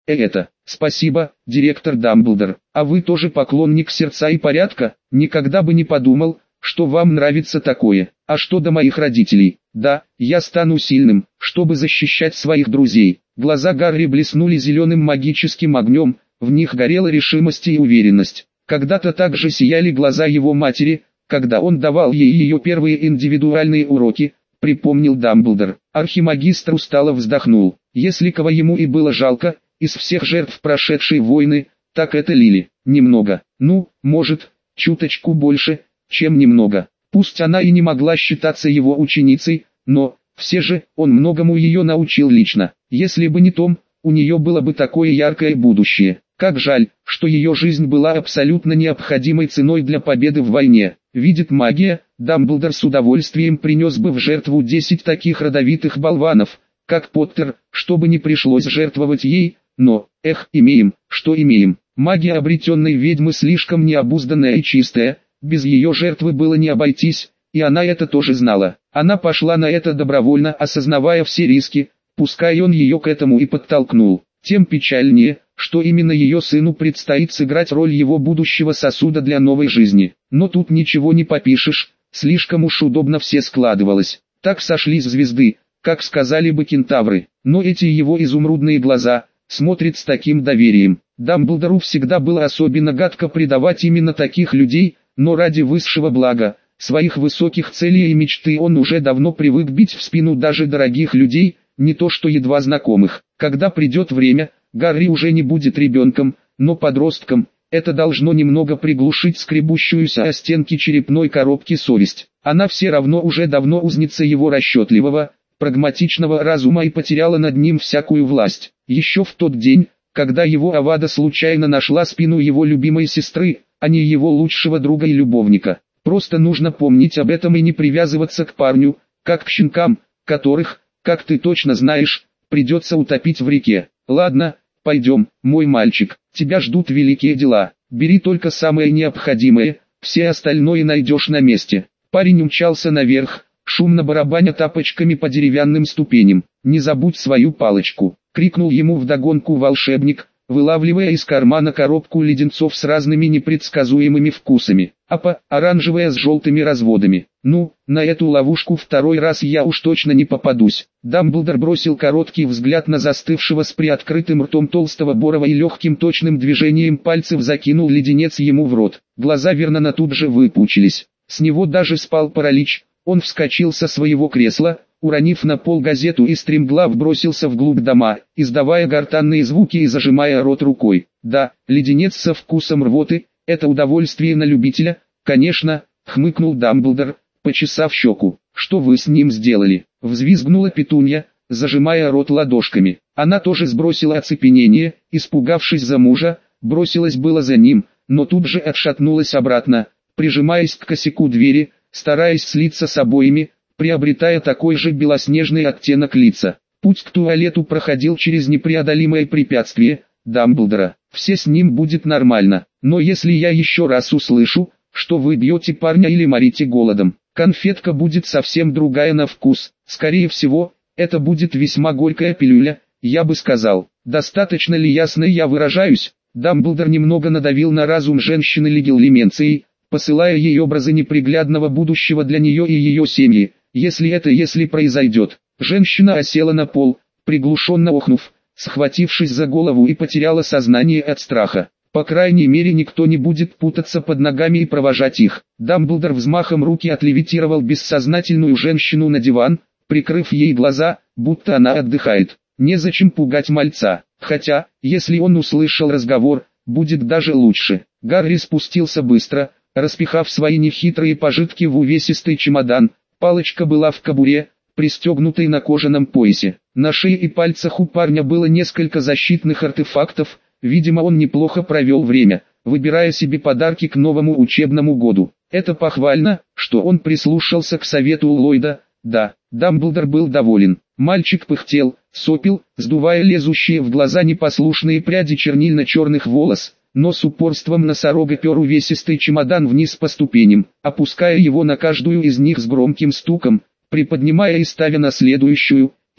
Спасибо, директор Дамблдор. А вы тоже поклонник сердца и порядка? Никогда бы не подумал, что вам нравится такое. А что до моих родителей? Да, я стану сильным, чтобы защищать своих друзей. Глаза Гарри блеснули зеленым магическим огнем, в них горела решимость и уверенность. Когда-то также сияли глаза его матери, когда он давал ей ее первые индивидуальные уроки, припомнил Дамблдор. Архимагистр устало вздохнул. Если кого ему и было жалко, из всех жертв прошедшей войны, так это Лили. Немного, может, чуточку больше, чем немного. Пусть она и не могла считаться его ученицей, но, все же, он многому ее научил лично. Если бы не Том, у нее было бы такое яркое будущее. Как жаль, что ее жизнь была абсолютно необходимой ценой для победы в войне. Видит магия, Дамблдор с удовольствием принес бы в жертву 10 таких родовитых болванов, как Поттер, чтобы не пришлось жертвовать ей, но, имеем, что имеем. Магия обретенной ведьмы слишком необузданная и чистая, без ее жертвы было не обойтись, и она это тоже знала. Она пошла на это добровольно, осознавая все риски, пускай он ее к этому и подтолкнул. Тем печальнее, что именно ее сыну предстоит сыграть роль его будущего сосуда для новой жизни. Но тут ничего не попишешь, слишком уж удобно все складывалось. Так сошлись звезды, как сказали бы кентавры. Но эти его изумрудные глаза смотрят с таким доверием. Дамблдору всегда было особенно гадко предавать именно таких людей, но ради высшего блага, своих высоких целей и мечты он уже давно привык бить в спину даже дорогих людей, не то что едва знакомых. Когда придет время, Гарри уже не будет ребенком, но подростком. Это должно немного приглушить скребущуюся о стенки черепной коробки совесть. Она все равно уже давно узница его расчетливого, прагматичного разума и потеряла над ним всякую власть. Еще в тот день, когда его Авада случайно нашла спину его любимой сестры, а не его лучшего друга и любовника. Просто нужно помнить об этом и не привязываться к парню, как к щенкам, которых, как ты точно знаешь, придется утопить в реке. Ладно, пойдем, мой мальчик, тебя ждут великие дела. Бери только самое необходимое, все остальное найдешь на месте. Парень умчался наверх, шумно барабаня тапочками по деревянным ступеням. «Не забудь свою палочку!» — крикнул ему вдогонку волшебник, вылавливая из кармана коробку леденцов с разными непредсказуемыми вкусами. Оранжевая с желтыми разводами. На эту ловушку второй раз я уж точно не попадусь. Дамблдор бросил короткий взгляд на застывшего с приоткрытым ртом толстого Борова и легким точным движением пальцев закинул леденец ему в рот. Глаза Вернона тут же выпучились. С него даже спал паралич. Он вскочил со своего кресла, уронив на пол газету и стремглав бросился вглубь дома, издавая гортанные звуки и зажимая рот рукой. Да, леденец со вкусом рвоты — это удовольствие на любителя, конечно, хмыкнул Дамблдор, почесав щеку. «Что вы с ним сделали?» — взвизгнула Петунья, зажимая рот ладошками. Она тоже сбросила оцепенение, испугавшись за мужа, бросилась было за ним, но тут же отшатнулась обратно, прижимаясь к косяку двери, стараясь слиться с обоими, приобретая такой же белоснежный оттенок лица. Путь к туалету проходил через непреодолимое препятствие Дамблдора. Все с ним будет нормально, но если я еще раз услышу, что вы бьете парня или морите голодом, конфетка будет совсем другая на вкус. Скорее всего, это будет весьма горькая пилюля, я бы сказал. Достаточно ли ясно я выражаюсь? Дамблдор немного надавил на разум женщины Легилименции, посылая ей образы неприглядного будущего для нее и ее семьи. Если произойдет. Женщина осела на пол, приглушенно охнув, схватившись за голову, и потеряла сознание от страха. По крайней мере, никто не будет путаться под ногами и провожать их. Дамблдор взмахом руки отлевитировал бессознательную женщину на диван, прикрыв ей глаза, будто она отдыхает. Незачем пугать мальца, хотя, если он услышал разговор, будет даже лучше. Гарри спустился быстро, распихав свои нехитрые пожитки в увесистый чемодан. Палочка была в кобуре, пристегнутой на кожаном поясе. На шее и пальцах у парня было несколько защитных артефактов, видимо, он неплохо провел время, выбирая себе подарки к новому учебному году. Это похвально, что он прислушался к совету Ллойда. Да, Дамблдор был доволен. Мальчик пыхтел, сопел, сдувая лезущие в глаза непослушные пряди чернильно-черных волос, но с упорством носорога пер увесистый чемодан вниз по ступеням, опуская его на каждую из них с громким стуком, приподнимая и ставя на следующую,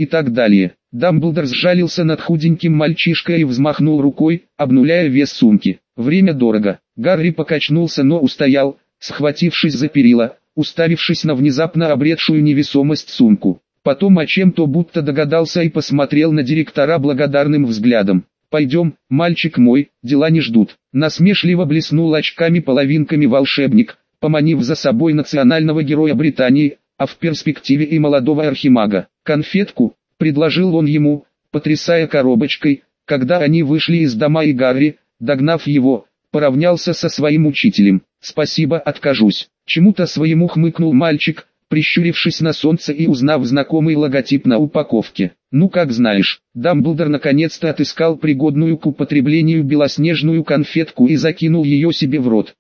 и так далее. Дамблдор сжалился над худеньким мальчишкой и взмахнул рукой, обнуляя вес сумки. Время дорого. Гарри покачнулся, но устоял, схватившись за перила, уставившись на внезапно обретшую невесомость сумку. Потом о чем-то будто догадался и посмотрел на директора благодарным взглядом. «Пойдем, мальчик мой, дела не ждут». Насмешливо блеснул очками-половинками волшебник, поманив за собой национального героя Британии, а в перспективе и молодого архимага. «Конфетку», — предложил он ему, потрясая коробочкой, когда они вышли из дома, и Гарри, догнав его, поравнялся со своим учителем. «Спасибо, откажусь». Чему-то своему хмыкнул мальчик, прищурившись на солнце и узнав знакомый логотип на упаковке. «Ну как знаешь». Дамблдор наконец-то отыскал пригодную к употреблению белоснежную конфетку и закинул ее себе в рот.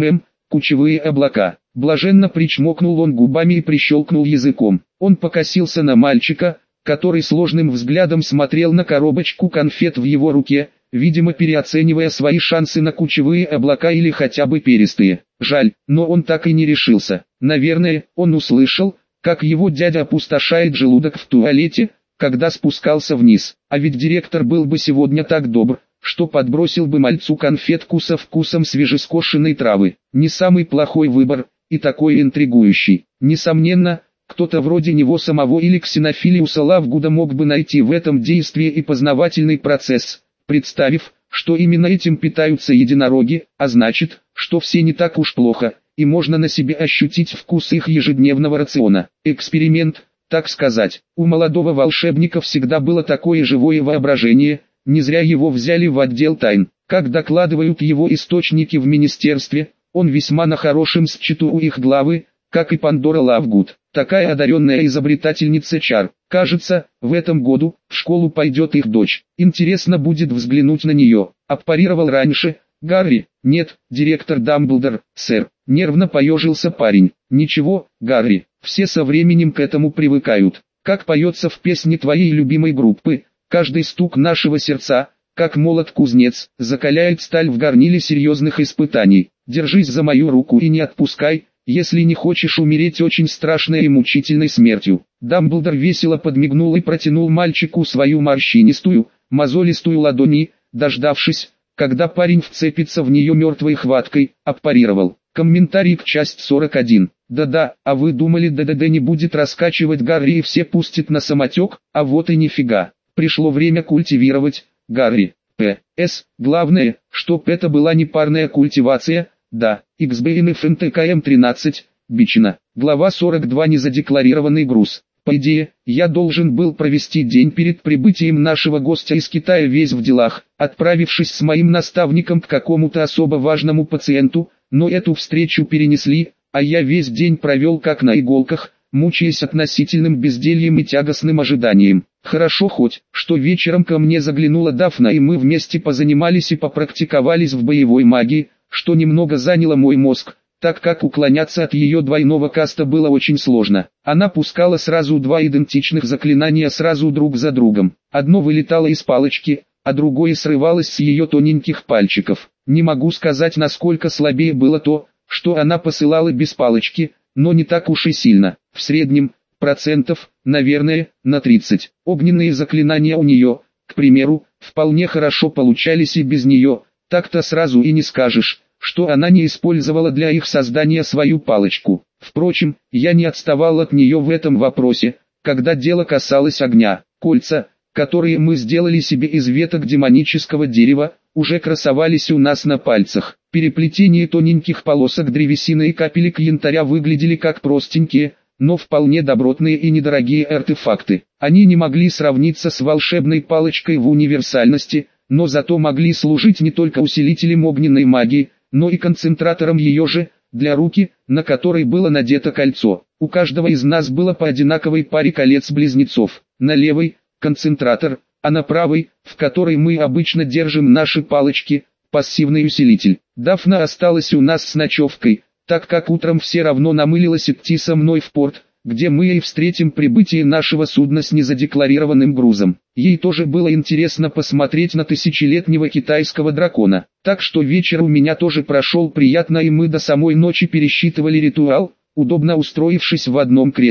Кучевые облака. Блаженно причмокнул он губами и прищелкнул языком. Он покосился на мальчика, который сложным взглядом смотрел на коробочку конфет в его руке, видимо переоценивая свои шансы на кучевые облака или хотя бы перистые. Жаль, но он так и не решился. Наверное, он услышал, как его дядя опустошает желудок в туалете, когда спускался вниз. А ведь директор был бы сегодня так добр, что подбросил бы мальцу конфетку со вкусом свежескошенной травы. Не самый плохой выбор, и такой интригующий. Несомненно, кто-то вроде него самого или Ксенофилиуса Лавгуда мог бы найти в этом действие и познавательный процесс, представив, что именно этим питаются единороги, а значит, что все не так уж плохо, и можно на себе ощутить вкус их ежедневного рациона. Эксперимент, так сказать. У молодого волшебника всегда было такое живое воображение, не зря его взяли в отдел тайн. Как докладывают его источники в министерстве, он весьма на хорошем счету у их главы, как и Пандора Лавгуд. Такая одаренная изобретательница чар. Кажется, в этом году в школу пойдет их дочь. Интересно будет взглянуть на нее. Аппарировал раньше. Гарри, нет, директор Дамблдор, сэр. Нервно поежился парень. Ничего, Гарри, все со временем к этому привыкают. Как поется в песне твоей любимой группы, каждый стук нашего сердца, как молот-кузнец, закаляет сталь в горниле серьезных испытаний. Держись за мою руку и не отпускай, если не хочешь умереть очень страшной и мучительной смертью. Дамблдор весело подмигнул и протянул мальчику свою морщинистую, мозолистую ладонь и, дождавшись, когда парень вцепится в нее мертвой хваткой, аппарировал. Комментарий к часть 41. Да-да, а вы думали, ДДД не будет раскачивать Гарри и все пустит на самотек, а вот и нифига. Пришло время культивировать Гарри. П.С. Главное, чтоб это была не парная культивация. Да, XBNF НТКМ-13, Бичина. Глава 42. Незадекларированный груз. По идее, я должен был провести день перед прибытием нашего гостя из Китая весь в делах, отправившись с моим наставником к какому-то особо важному пациенту, но эту встречу перенесли, а я весь день провел как на иголках, мучаясь относительным бездельем и тягостным ожиданием. Хорошо хоть, что вечером ко мне заглянула Дафна и мы вместе позанимались и попрактиковались в боевой магии, что немного заняло мой мозг, так как уклоняться от ее двойного каста было очень сложно. Она пускала сразу два идентичных заклинания сразу друг за другом. Одно вылетало из палочки, а другое срывалось с ее тоненьких пальчиков. Не могу сказать, насколько слабее было то, что она посылала без палочки, но не так уж и сильно. В среднем, процентов, наверное, на 30. Огненные заклинания у нее, к примеру, вполне хорошо получались и без нее. Так-то сразу и не скажешь, что она не использовала для их создания свою палочку. Впрочем, я не отставал от нее в этом вопросе, когда дело касалось огня. Кольца, которые мы сделали себе из веток демонического дерева, уже красовались у нас на пальцах. Переплетение тоненьких полосок древесины и капелек янтаря выглядели как простенькие, но вполне добротные и недорогие артефакты. Они не могли сравниться с волшебной палочкой в универсальности, но зато могли служить не только усилителем огненной магии, но и концентратором ее же, для руки, на которой было надето кольцо. У каждого из нас было по одинаковой паре колец-близнецов. На левой – концентратор, а на правой, в которой мы обычно держим наши палочки, пассивный усилитель. Дафна осталась у нас с ночевкой, так как утром все равно намылилась идти со мной в порт, где мы и встретим прибытие нашего судна с незадекларированным грузом. Ей тоже было интересно посмотреть на тысячелетнего китайского дракона. Так что вечер у меня тоже прошел приятно, и мы до самой ночи пересчитывали ритуал, удобно устроившись в одном кресле.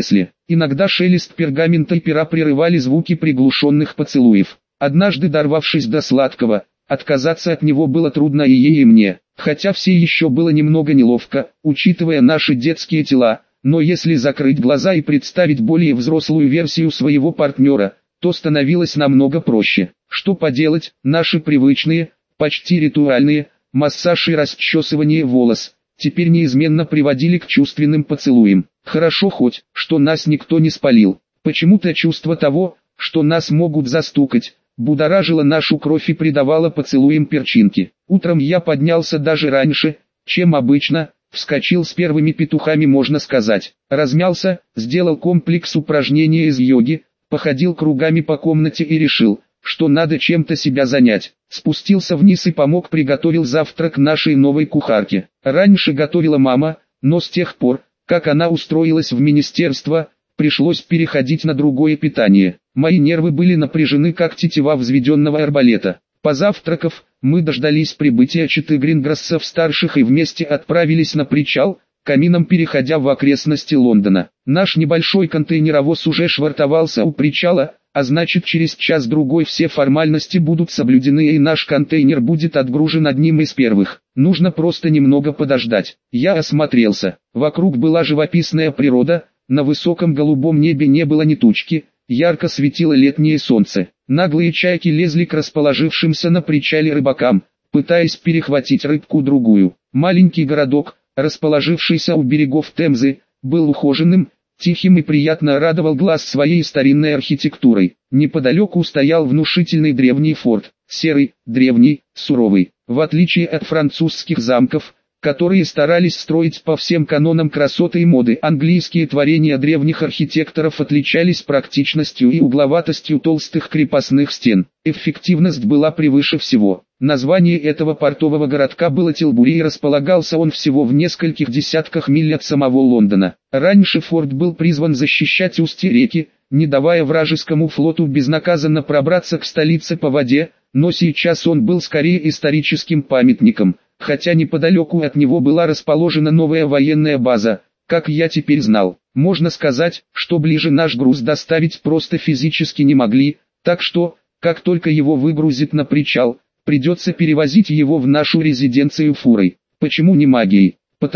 Иногда шелест пергамента и пера прерывали звуки приглушенных поцелуев. Однажды, дорвавшись до сладкого, отказаться от него было трудно и ей, и мне, хотя все еще было немного неловко, учитывая наши детские тела, но если закрыть глаза и представить более взрослую версию своего партнера, то становилось намного проще. Что поделать, наши привычные, почти ритуальные, массаж и расчесывание волос, теперь неизменно приводили к чувственным поцелуям. Хорошо хоть, что нас никто не спалил. Почему-то чувство того, что нас могут застукать, будоражило нашу кровь и придавало поцелуям перчинки. Утром я поднялся даже раньше, чем обычно, вскочил с первыми петухами, можно сказать. Размялся, сделал комплекс упражнений из йоги, походил кругами по комнате и решил, что надо чем-то себя занять. Спустился вниз и приготовил завтрак нашей новой кухарке. Раньше готовила мама, но с тех пор, как она устроилась в министерство, пришлось переходить на другое питание. Мои нервы были напряжены, как тетива взведенного арбалета. Позавтракав, мы дождались прибытия четы Гринграссов-старших и вместе отправились на причал, камином переходя в окрестности Лондона. Наш небольшой контейнеровоз уже швартовался у причала, а значит, через час-другой все формальности будут соблюдены и наш контейнер будет отгружен одним из первых. Нужно просто немного подождать. Я осмотрелся. Вокруг была живописная природа, на высоком голубом небе не было ни тучки, ярко светило летнее солнце. Наглые чайки лезли к расположившимся на причале рыбакам, пытаясь перехватить рыбку-другую. Маленький городок, расположившийся у берегов Темзы, был ухоженным, тихим и приятно радовал глаз своей старинной архитектурой. Неподалеку стоял внушительный древний форт, серый, древний, суровый. В отличие от французских замков, которые старались строить по всем канонам красоты и моды, английские творения древних архитекторов отличались практичностью и угловатостью толстых крепостных стен. Эффективность была превыше всего. Название этого портового городка было Тилбури, и располагался он всего в нескольких десятках миль от самого Лондона. Раньше форт был призван защищать устье реки, не давая вражескому флоту безнаказанно пробраться к столице по воде, но сейчас он был скорее историческим памятником, хотя неподалеку от него была расположена новая военная база, как я теперь знал. Можно сказать, что ближе наш груз доставить просто физически не могли, так что, как только его выгрузят на причал, придется перевозить его в нашу резиденцию фурой. Почему не магией?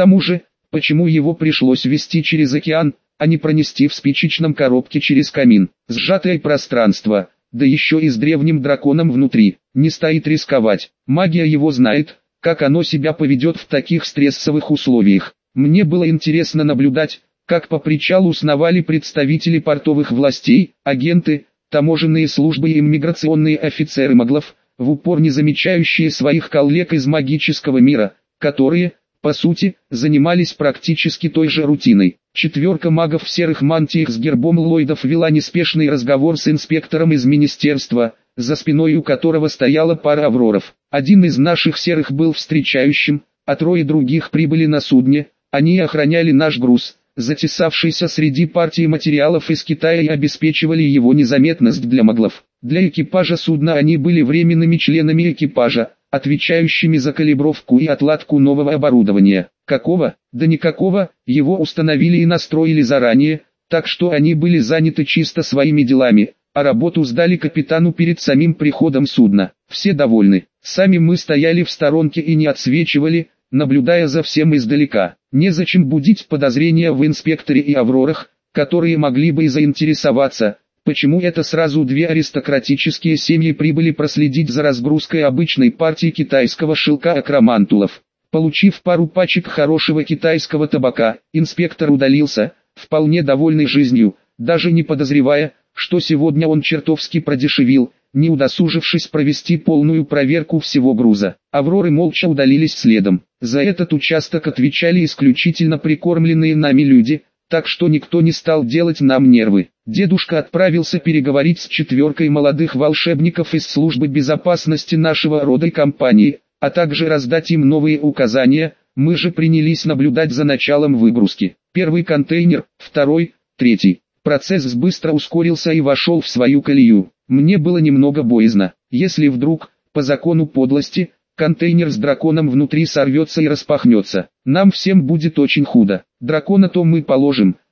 Почему его пришлось везти через океан, а не пронести в спичечном коробке через камин? Сжатое пространство, да еще и с древним драконом внутри, не стоит рисковать. Магия его знает, как оно себя поведет в таких стрессовых условиях. Мне было интересно наблюдать, как по причалу сновали представители портовых властей, агенты, таможенные службы и иммиграционные офицеры маглов, в упор не замечающие своих коллег из магического мира, которые, по сути, занимались практически той же рутиной. Четверка магов в серых мантиях с гербом Ллойдов вела неспешный разговор с инспектором из министерства, за спиной у которого стояла пара авроров. Один из наших серых был встречающим, а трое других прибыли на судне. Они охраняли наш груз, затесавшийся среди партий материалов из Китая, и обеспечивали его незаметность для маглов. Для экипажа судна они были временными членами экипажа, отвечающими за калибровку и отладку нового оборудования. Какого? Да никакого, его установили и настроили заранее, так что они были заняты чисто своими делами, а работу сдали капитану перед самим приходом судна. Все довольны. Сами мы стояли в сторонке и не отсвечивали, наблюдая за всем издалека. Незачем будить подозрения в инспекторе и аврорах, которые могли бы и заинтересоваться, почему это сразу две аристократические семьи прибыли проследить за разгрузкой обычной партии китайского шелка акромантулов. Получив пару пачек хорошего китайского табака, инспектор удалился, вполне довольный жизнью, даже не подозревая, что сегодня он чертовски продешевил, не удосужившись провести полную проверку всего груза. Авроры молча удалились следом. За этот участок отвечали исключительно прикормленные нами люди, так что никто не стал делать нам нервы. Дедушка отправился переговорить с четверкой молодых волшебников из службы безопасности нашего рода и компании, а также раздать им новые указания. Мы же принялись наблюдать за началом выгрузки. Первый контейнер, второй, третий. Процесс быстро ускорился и вошел в свою колею. Мне было немного боязно, если вдруг, по закону подлости, контейнер с драконом внутри сорвется и распахнется. Нам всем будет очень худо. Дракона-то мы положим,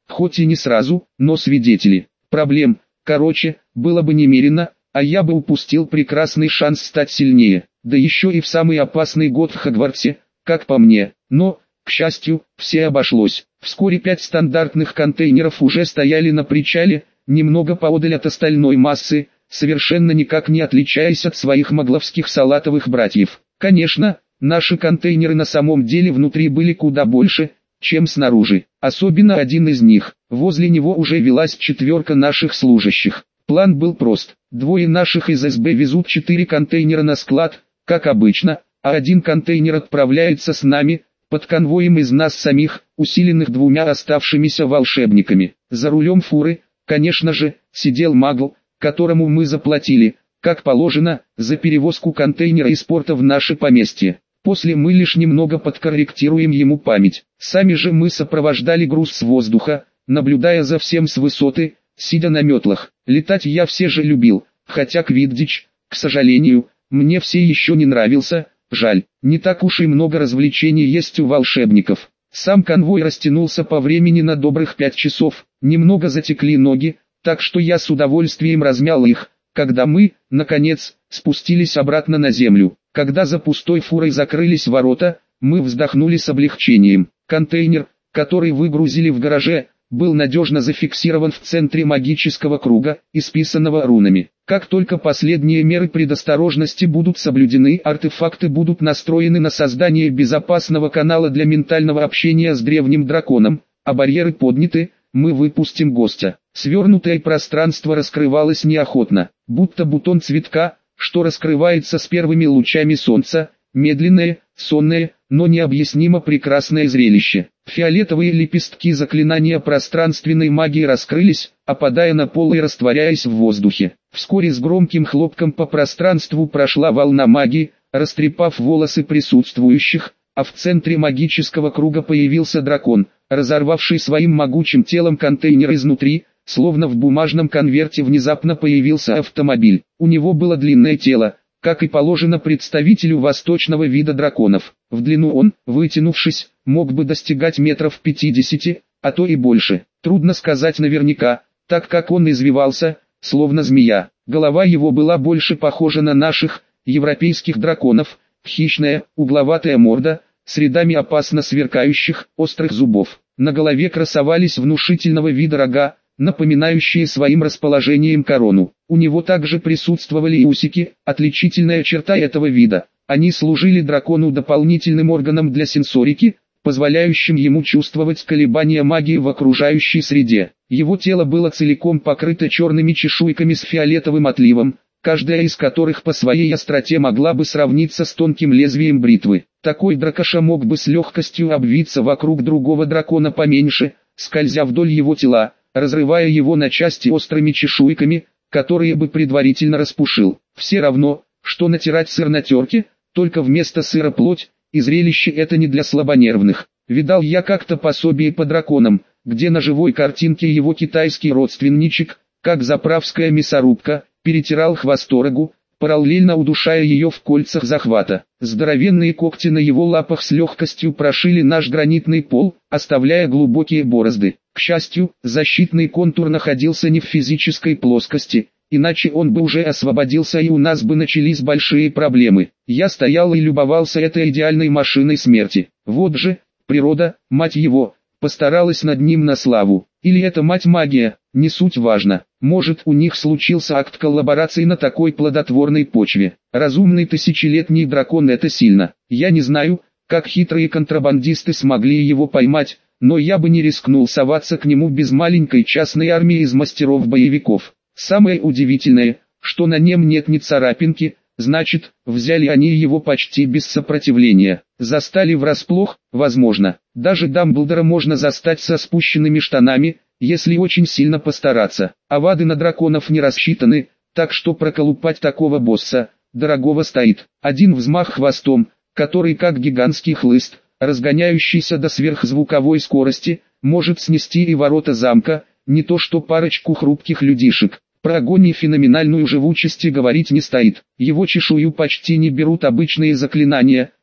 хоть и не сразу, но свидетели. Проблем, короче, было бы немерено, а я бы упустил прекрасный шанс стать сильнее, да еще и в самый опасный год в Хогвартсе, как по мне. Но, к счастью, все обошлось. Вскоре 5 стандартных контейнеров уже стояли на причале, немного поодаль от остальной массы, совершенно никак не отличаясь от своих магловских салатовых братьев. Конечно, наши контейнеры на самом деле внутри были куда больше, чем снаружи. Особенно один из них. Возле него уже велась 4 наших служащих. План был прост. 2 наших из СБ везут 4 контейнера на склад, как обычно, а 1 контейнер отправляется с нами, под конвоем из нас самих, усиленных 2 оставшимися волшебниками. За рулем фуры, конечно же, сидел магл, которому мы заплатили, как положено, за перевозку контейнера из порта в наше поместье. После мы лишь немного подкорректируем ему память. Сами же мы сопровождали груз с воздуха, наблюдая за всем с высоты, сидя на метлах. Летать я все же любил, хотя Квиддич, к сожалению, мне все еще не нравился. Жаль, не так уж и много развлечений есть у волшебников. Сам конвой растянулся по времени на добрых 5 часов, немного затекли ноги, так что я с удовольствием размял их, когда мы, наконец, спустились обратно на землю. Когда за пустой фурой закрылись ворота, мы вздохнули с облегчением. Контейнер, который выгрузили в гараже, был надежно зафиксирован в центре магического круга, исписанного рунами. Как только последние меры предосторожности будут соблюдены, артефакты будут настроены на создание безопасного канала для ментального общения с древним драконом, а барьеры подняты, мы выпустим гостя. Свернутое пространство раскрывалось неохотно, будто бутон цветка, что раскрывается с первыми лучами солнца. Медленное, сонное, но необъяснимо прекрасное зрелище. Фиолетовые лепестки заклинания пространственной магии раскрылись, опадая на пол и растворяясь в воздухе. Вскоре с громким хлопком по пространству прошла волна магии, растрепав волосы присутствующих, а в центре магического круга появился дракон, разорвавший своим могучим телом контейнер изнутри. Словно в бумажном конверте внезапно появился автомобиль. У него было длинное тело, как и положено представителю восточного вида драконов. В длину он, вытянувшись, мог бы достигать метров 50, а то и больше. Трудно сказать наверняка, так как он извивался, словно змея. Голова его была больше похожа на наших, европейских драконов, хищная, угловатая морда, с рядами опасно сверкающих, острых зубов. На голове красовались внушительного вида рога, напоминающие своим расположением корону. У него также присутствовали и усики, отличительная черта этого вида. Они служили дракону дополнительным органом для сенсорики, позволяющим ему чувствовать колебания магии в окружающей среде. Его тело было целиком покрыто черными чешуйками с фиолетовым отливом, каждая из которых по своей остроте могла бы сравниться с тонким лезвием бритвы. Такой дракоша мог бы с легкостью обвиться вокруг другого дракона поменьше, скользя вдоль его тела, разрывая его на части острыми чешуйками, которые бы предварительно распушил. Все равно, что натирать сыр на терке, только вместо сыра плоть, и зрелище это не для слабонервных. Видал я как-то пособие по драконам, где на живой картинке его китайский родственничек, как заправская мясорубка, перетирал хвосторогу, параллельно удушая ее в кольцах захвата. Здоровенные когти на его лапах с легкостью прошили наш гранитный пол, оставляя глубокие борозды. К счастью, защитный контур находился не в физической плоскости, иначе он бы уже освободился и у нас бы начались большие проблемы. Я стоял и любовался этой идеальной машиной смерти. Вот же, природа, мать его, постаралась над ним на славу. Или это мать магия, не суть важно. Может, у них случился акт коллаборации на такой плодотворной почве. Разумный тысячелетний дракон — это сильно. Я не знаю, как хитрые контрабандисты смогли его поймать, но я бы не рискнул соваться к нему без маленькой частной армии из мастеров-боевиков. Самое удивительное, что на нем нет ни царапинки, значит, взяли они его почти без сопротивления. Застали врасплох, возможно. Даже Дамблдора можно застать со спущенными штанами, если очень сильно постараться. Авады на драконов не рассчитаны, так что проколупать такого босса, дорогого стоит. Один взмах хвостом, который как гигантский хлыст, разгоняющийся до сверхзвуковой скорости, может снести и ворота замка, не то что парочку хрупких людишек. Про огонь и феноменальную живучесть говорить не стоит. Его чешую почти не берут обычные заклинания,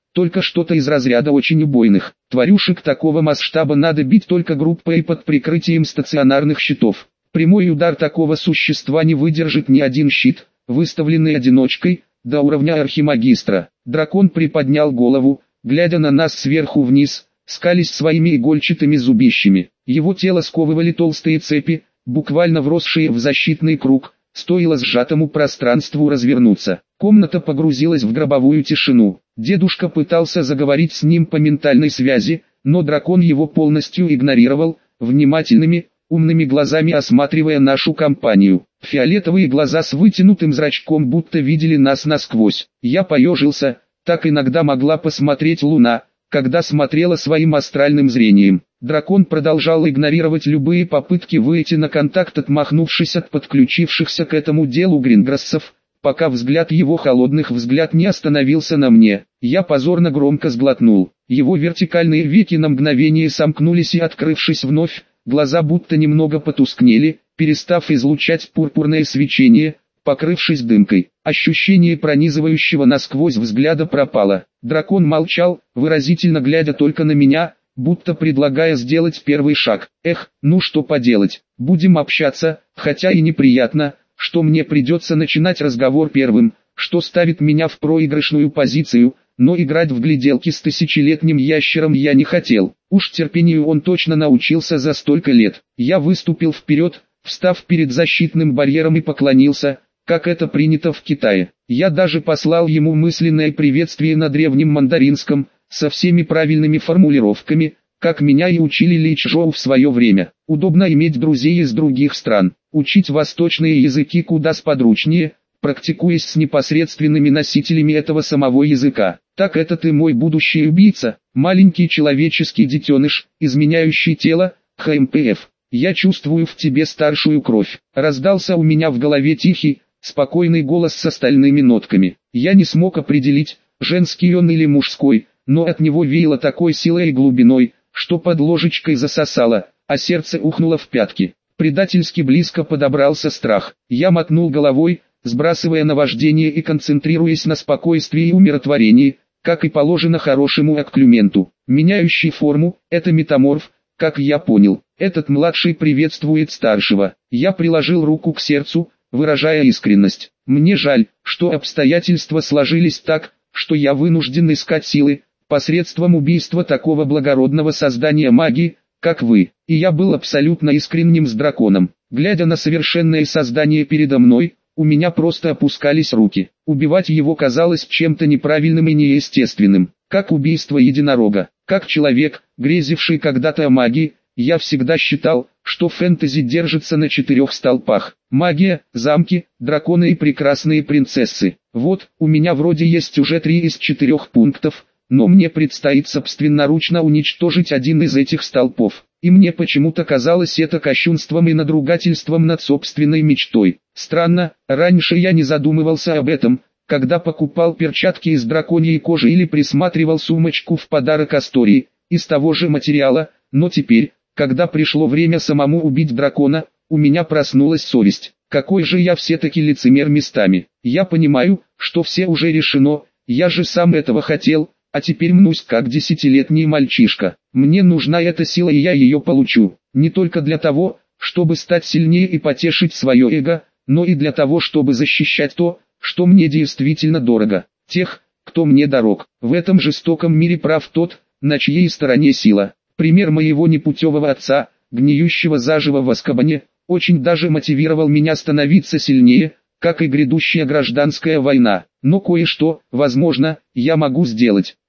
только что-то из разряда очень убойных. Тварюшек такого масштаба надо бить только группой под прикрытием стационарных щитов. Прямой удар такого существа не выдержит ни один щит, выставленный одиночкой, до уровня архимагистра. Дракон приподнял голову, глядя на нас сверху вниз, скались своими игольчатыми зубищами. Его тело сковывали толстые цепи, буквально вросшие в защитный круг, стоило сжатому пространству развернуться. Комната погрузилась в гробовую тишину. Дедушка пытался заговорить с ним по ментальной связи, но дракон его полностью игнорировал, внимательными, умными глазами осматривая нашу компанию. Фиолетовые глаза с вытянутым зрачком будто видели нас насквозь. Я поежился, так иногда могла посмотреть луна, когда смотрела своим астральным зрением. Дракон продолжал игнорировать любые попытки выйти на контакт, отмахнувшись от подключившихся к этому делу гринграссов, пока взгляд его холодных взгляд не остановился на мне. Я позорно громко сглотнул. Его вертикальные веки на мгновение сомкнулись и, открывшись вновь, глаза будто немного потускнели, перестав излучать пурпурное свечение, покрывшись дымкой. Ощущение пронизывающего насквозь взгляда пропало. Дракон молчал, выразительно глядя только на меня, будто предлагая сделать первый шаг. Эх, ну что поделать, будем общаться, хотя и неприятно, что мне придется начинать разговор первым, что ставит меня в проигрышную позицию, но играть в гляделки с тысячелетним ящером я не хотел. Уж терпению он точно научился за столько лет. Я выступил вперед, встав перед защитным барьером и поклонился, как это принято в Китае. Я даже послал ему мысленное приветствие на древнем мандаринском, со всеми правильными формулировками, как меня и учили Ли Чжоу в свое время. Удобно иметь друзей из других стран. Учить восточные языки куда сподручнее, практикуясь с непосредственными носителями этого самого языка. Так это ты мой будущий убийца, маленький человеческий детеныш, изменяющий тело, ХМПФ. Я чувствую в тебе старшую кровь. Раздался у меня в голове тихий, спокойный голос с остальными нотками. Я не смог определить, женский он или мужской, но от него веяло такой силой и глубиной, что под ложечкой засосало, а сердце ухнуло в пятки. Предательски близко подобрался страх. Я мотнул головой, сбрасывая наваждение и концентрируясь на спокойствии и умиротворении, как и положено хорошему акклюменту. Меняющий форму, это метаморф, как я понял. Этот младший приветствует старшего. Я приложил руку к сердцу, выражая искренность. Мне жаль, что обстоятельства сложились так, что я вынужден искать силы, посредством убийства такого благородного создания магии, как вы. И я был абсолютно искренним с драконом. Глядя на совершенное создание передо мной, у меня просто опускались руки. Убивать его казалось чем-то неправильным и неестественным. Как убийство единорога. Как человек, грезивший когда-то о магии, я всегда считал, что фэнтези держится на 4 столпах. Магия, замки, драконы и прекрасные принцессы. Вот, у меня вроде есть уже 3 из 4 пунктов, но мне предстоит собственноручно уничтожить один из этих столпов. И мне почему-то казалось это кощунством и надругательством над собственной мечтой. Странно, раньше я не задумывался об этом, когда покупал перчатки из драконьей кожи или присматривал сумочку в подарок Астории, из того же материала, но теперь, когда пришло время самому убить дракона, у меня проснулась совесть. Какой же я все-таки лицемер местами. Я понимаю, что все уже решено, я же сам этого хотел, а теперь мнусь как 10-летний мальчишка. Мне нужна эта сила и я ее получу. Не только для того, чтобы стать сильнее и потешить свое эго, но и для того, чтобы защищать то, что мне действительно дорого. Тех, кто мне дорог. В этом жестоком мире прав тот, на чьей стороне сила. Пример моего непутевого отца, гниющего заживо в Азкабане, очень даже мотивировал меня становиться сильнее, как и грядущая гражданская война. Но кое-что, возможно, я могу сделать.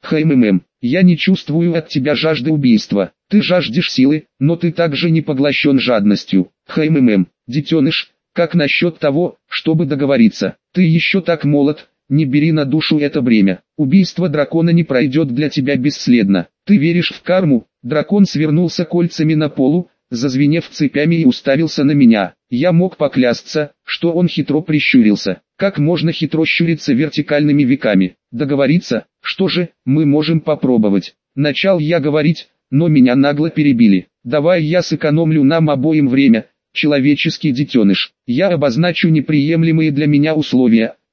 Я не чувствую от тебя жажды убийства. Ты жаждешь силы, но ты также не поглощен жадностью. Детеныш, как насчет того, чтобы договориться? Ты еще так молод, не бери на душу это бремя. Убийство дракона не пройдет для тебя бесследно. Ты веришь в карму? Дракон свернулся кольцами на полу, зазвенев цепями и уставился на меня. Я мог поклясться, что он хитро прищурился. Как можно хитро щуриться вертикальными веками? Договориться? Что же, мы можем попробовать. Начал я говорить, но меня нагло перебили. Давай я сэкономлю нам обоим время, человеческий детеныш. Я обозначу неприемлемые для меня условия,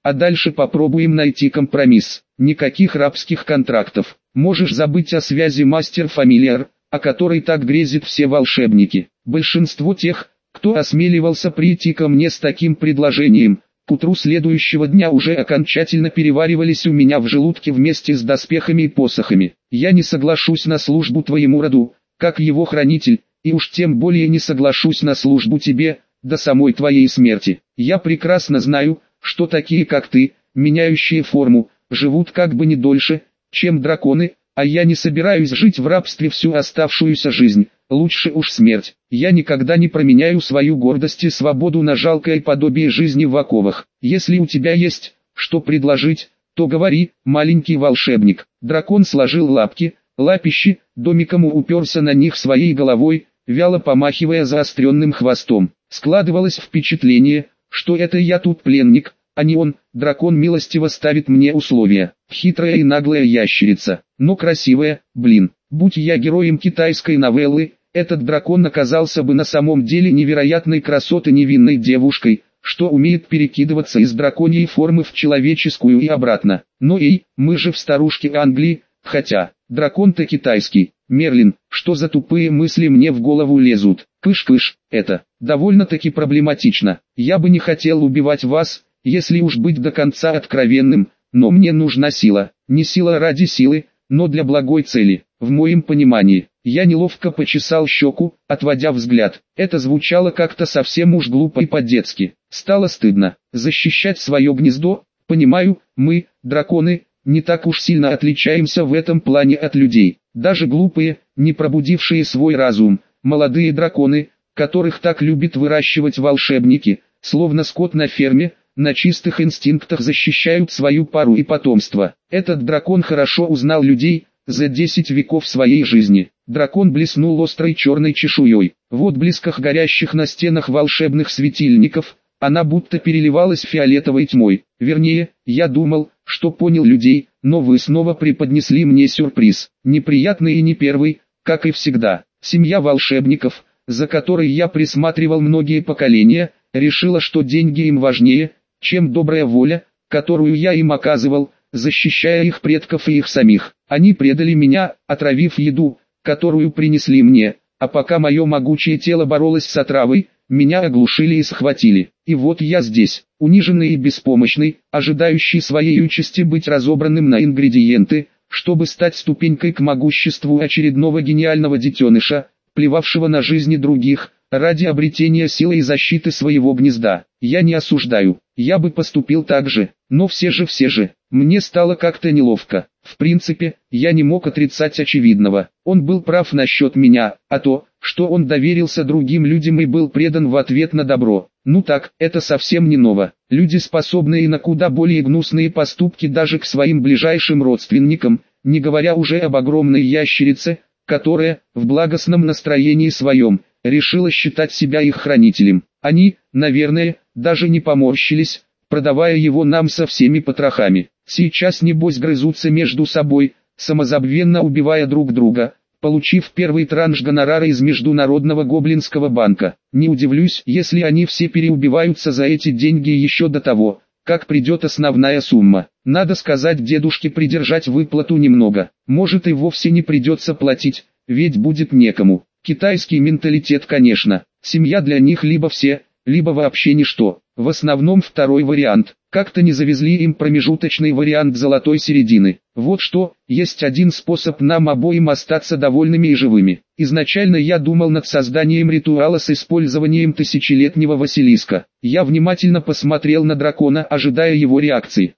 а дальше попробуем найти компромисс. Никаких рабских контрактов. Можешь забыть о связи мастер-фамильяр, о которой так грезят все волшебники. Большинство тех, кто осмеливался прийти ко мне с таким предложением, к утру следующего дня уже окончательно переваривались у меня в желудке вместе с доспехами и посохами. Я не соглашусь на службу твоему роду, как его хранитель, и уж тем более не соглашусь на службу тебе, до самой твоей смерти. Я прекрасно знаю, что такие как ты, меняющие форму, живут как бы не дольше, чем драконы, а я не собираюсь жить в рабстве всю оставшуюся жизнь, лучше уж смерть. Я никогда не променяю свою гордость и свободу на жалкое подобие жизни в оковах. Если у тебя есть, что предложить, то говори, маленький волшебник. Дракон сложил лапки, лапищи, домиком уперся на них своей головой, вяло помахивая заостренным хвостом. Складывалось впечатление, что это я тут пленник, а не он. Дракон милостиво ставит мне условия. Хитрая и наглая ящерица, но красивая, блин. Будь я героем китайской новеллы, этот дракон оказался бы на самом деле невероятной красоты невинной девушкой, что умеет перекидываться из драконьей формы в человеческую и обратно. Но мы же в старушке Англии, хотя, дракон-то китайский. Мерлин, что за тупые мысли мне в голову лезут? Кыш-кыш, это довольно-таки проблематично. Я бы не хотел убивать вас, если уж быть до конца откровенным, но мне нужна сила. Не сила ради силы, но для благой цели. В моем понимании, я неловко почесал щеку, отводя взгляд. Это звучало как-то совсем уж глупо и по-детски. Стало стыдно. Защищать свое гнездо, понимаю, мы, драконы, не так уж сильно отличаемся в этом плане от людей. Даже глупые, не пробудившие свой разум, молодые драконы, которых так любят выращивать волшебники, словно скот на ферме, на чистых инстинктах защищают свою пару и потомство. Этот дракон хорошо узнал людей за 10 веков своей жизни. Дракон блеснул острой черной чешуей. В отблесках горящих на стенах волшебных светильников, она будто переливалась фиолетовой тьмой. Вернее, я думал, что понял людей, но вы снова преподнесли мне сюрприз. Неприятный и не первый, как и всегда. Семья волшебников, за которой я присматривал многие поколения, решила, что деньги им важнее, чем добрая воля, которую я им оказывал, защищая их предков и их самих. Они предали меня, отравив еду, которую принесли мне, а пока мое могучее тело боролось с отравой, меня оглушили и схватили. И вот я здесь, униженный и беспомощный, ожидающий своей участи быть разобранным на ингредиенты, чтобы стать ступенькой к могуществу очередного гениального детеныша, плевавшего на жизни других, ради обретения силы и защиты своего гнезда. Я не осуждаю, я бы поступил так же, но все же, мне стало как-то неловко. В принципе, я не мог отрицать очевидного. Он был прав насчет меня, а то, что он доверился другим людям и был предан в ответ на добро. Ну так, это совсем не ново. Люди, способные на куда более гнусные поступки даже к своим ближайшим родственникам, не говоря уже об огромной ящерице, которая, в благостном настроении своем, решила считать себя их хранителем. Они, наверное, даже не поморщились, продавая его нам со всеми потрохами. Сейчас небось грызутся между собой, самозабвенно убивая друг друга, получив первый транш гонорара из Международного Гоблинского банка. Не удивлюсь, если они все переубиваются за эти деньги еще до того, как придет основная сумма. Надо сказать дедушке придержать выплату немного. Может и вовсе не придется платить, ведь будет некому. Китайский менталитет, конечно. Семья для них либо все, либо вообще ничто. В основном второй вариант. Как-то не завезли им промежуточный вариант золотой середины. Вот что, есть один способ нам обоим остаться довольными и живыми. Изначально я думал над созданием ритуала с использованием тысячелетнего Василиска. Я внимательно посмотрел на дракона, ожидая его реакции.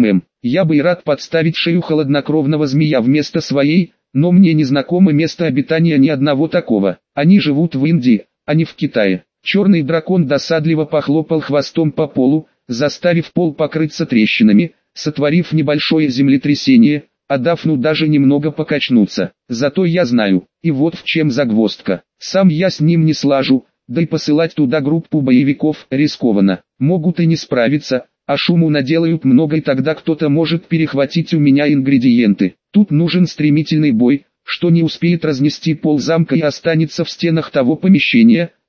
Я бы и рад подставить шею холоднокровного змея вместо своей, но мне не знакомо место обитания ни одного такого. Они живут в Индии, а не в Китае. Черный дракон досадливо похлопал хвостом по полу, заставив пол покрыться трещинами, сотворив небольшое землетрясение, а Дафну даже немного покачнуться. Зато я знаю, и вот в чем загвоздка. Сам я с ним не слажу, да и посылать туда группу боевиков рискованно. Могут и не справиться, а шуму наделают много, и тогда кто-то может перехватить у меня ингредиенты. Тут нужен стремительный бой, что не успеет разнести пол замка и останется в стенах того помещения,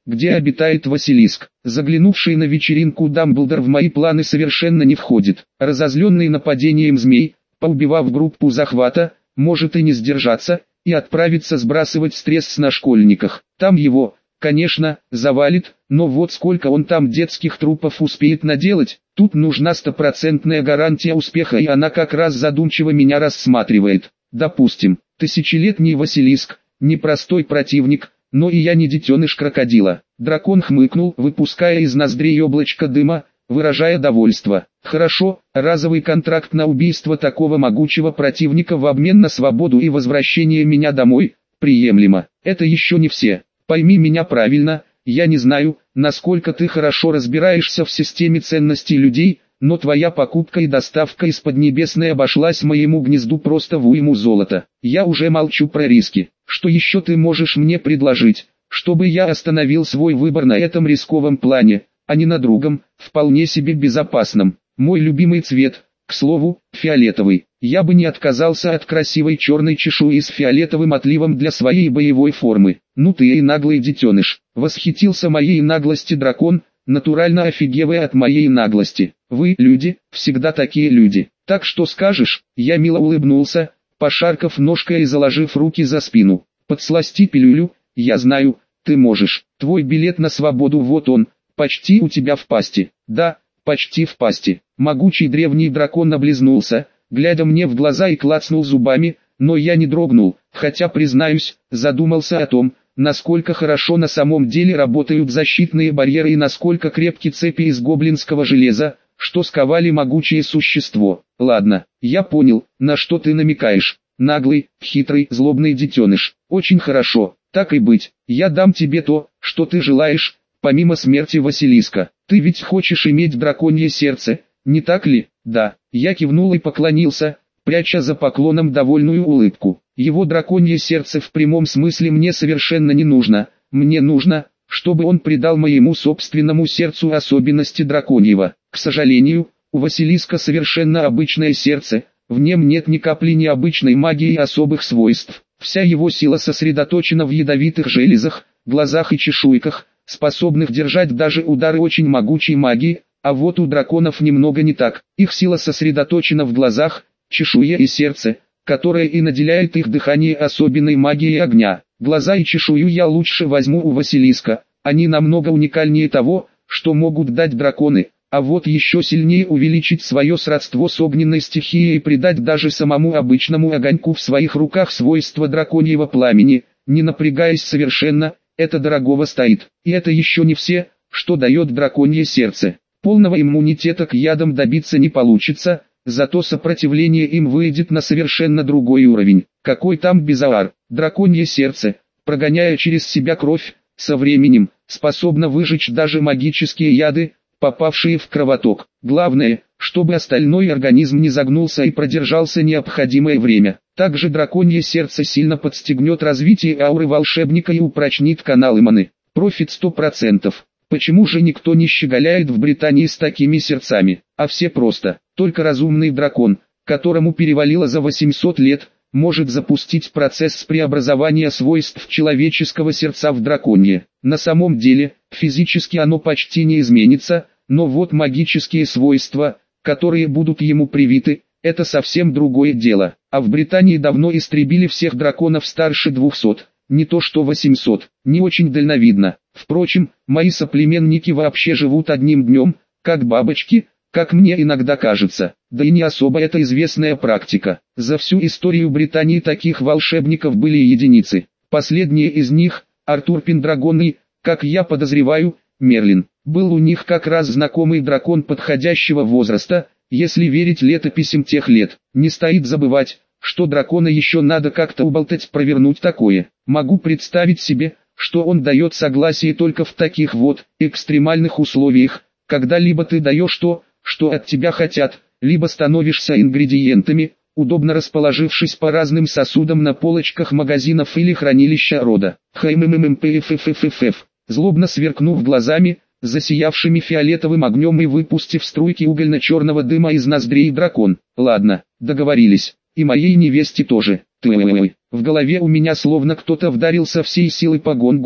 где обитает Василиск. Заглянувший на вечеринку Дамблдор в мои планы совершенно не входит. Разозленный нападением змей, поубивав группу захвата, может и не сдержаться, и отправиться сбрасывать стресс на школьниках. Там его, конечно, завалит, но вот сколько он там детских трупов успеет наделать, тут нужна стопроцентная гарантия успеха, и она как раз задумчиво меня рассматривает. Допустим, тысячелетний Василиск, непростой противник, но и я не детеныш крокодила. Дракон хмыкнул, выпуская из ноздрей облачко дыма, выражая довольство. Хорошо, разовый контракт на убийство такого могучего противника в обмен на свободу и возвращение меня домой, приемлемо. Это еще не все. Пойми меня правильно, я не знаю, насколько ты хорошо разбираешься в системе ценностей людей, но твоя покупка и доставка из Поднебесной обошлась моему гнезду просто в уйму золота. Я уже молчу про риски. Что еще ты можешь мне предложить, чтобы я остановил свой выбор на этом рисковом плане, а не на другом, вполне себе безопасном? Мой любимый цвет, к слову, фиолетовый. Я бы не отказался от красивой черной чешуи с фиолетовым отливом для своей боевой формы. Ну ты и наглый детеныш. Восхитился моей наглости дракон, натурально офигевая от моей наглости. Вы, люди, всегда такие люди. Так что скажешь? Я мило улыбнулся, пошаркав ножкой и заложив руки за спину. Подсласти пилюлю, я знаю, ты можешь. Твой билет на свободу вот он, почти у тебя в пасти. Да, почти в пасти. Могучий древний дракон облизнулся, глядя мне в глаза, и клацнул зубами, но я не дрогнул, хотя, признаюсь, задумался о том, насколько хорошо на самом деле работают защитные барьеры и насколько крепки цепи из гоблинского железа, что сковали могучее существо. Ладно, я понял, на что ты намекаешь. Наглый, хитрый, злобный детеныш. Очень хорошо, так и быть, я дам тебе то, что ты желаешь, помимо смерти Василиска. Ты ведь хочешь иметь драконье сердце, не так ли? Да, я кивнул и поклонился, пряча за поклоном довольную улыбку. Его драконье сердце в прямом смысле мне совершенно не нужно, мне нужно, чтобы он придал моему собственному сердцу особенности драконьего. К сожалению, у Василиска совершенно обычное сердце, в нем нет ни капли необычной магии и особых свойств. Вся его сила сосредоточена в ядовитых железах, глазах и чешуйках, способных держать даже удары очень могучей магии, а вот у драконов немного не так. Их сила сосредоточена в глазах, чешуе и сердце, которое и наделяет их дыхание особенной магией огня. Глаза и чешую я лучше возьму у Василиска, они намного уникальнее того, что могут дать драконы, а вот еще сильнее увеличить свое сродство с огненной стихией и придать даже самому обычному огоньку в своих руках свойства драконьего пламени, не напрягаясь совершенно, это дорогого стоит. И это еще не все, что дает драконье сердце. Полного иммунитета к ядам добиться не получится, зато сопротивление им выйдет на совершенно другой уровень. Какой там безоар, драконье сердце, прогоняя через себя кровь, со временем, способно выжечь даже магические яды, попавшие в кровоток. Главное, чтобы остальной организм не загнулся и продержался необходимое время. Также драконье сердце сильно подстегнет развитие ауры волшебника и упрочнит каналы маны. Профит 100%. Почему же никто не щеголяет в Британии с такими сердцами? А все просто. Только разумный дракон, которому перевалило за 800 лет, может запустить процесс преобразования свойств человеческого сердца в драконье. На самом деле, физически оно почти не изменится, но вот магические свойства, которые будут ему привиты, это совсем другое дело. А в Британии давно истребили всех драконов старше 200, не то что 800, не очень дальновидно. Впрочем, мои соплеменники вообще живут одним днем, как бабочки, как мне иногда кажется, да и не особо это известная практика. За всю историю Британии таких волшебников были единицы. Последние из них, Артур Пендрагон и, как я подозреваю, Мерлин. Был у них как раз знакомый дракон подходящего возраста, если верить летописям тех лет. Не стоит забывать, что дракона еще надо как-то уболтать провернуть такое. Могу представить себе, что он дает согласие только в таких вот экстремальных условиях, когда либо ты даешь то, что от тебя хотят, либо становишься ингредиентами, удобно расположившись по разным сосудам на полочках магазинов или хранилища рода. ХМММПФФФФ. Злобно сверкнув глазами, засиявшими фиолетовым огнем и выпустив струйки угольно-черного дыма из ноздрей дракон. Ладно, договорились. И моей невесте тоже. В голове у меня словно кто-то вдарил со всей силы по гонгу,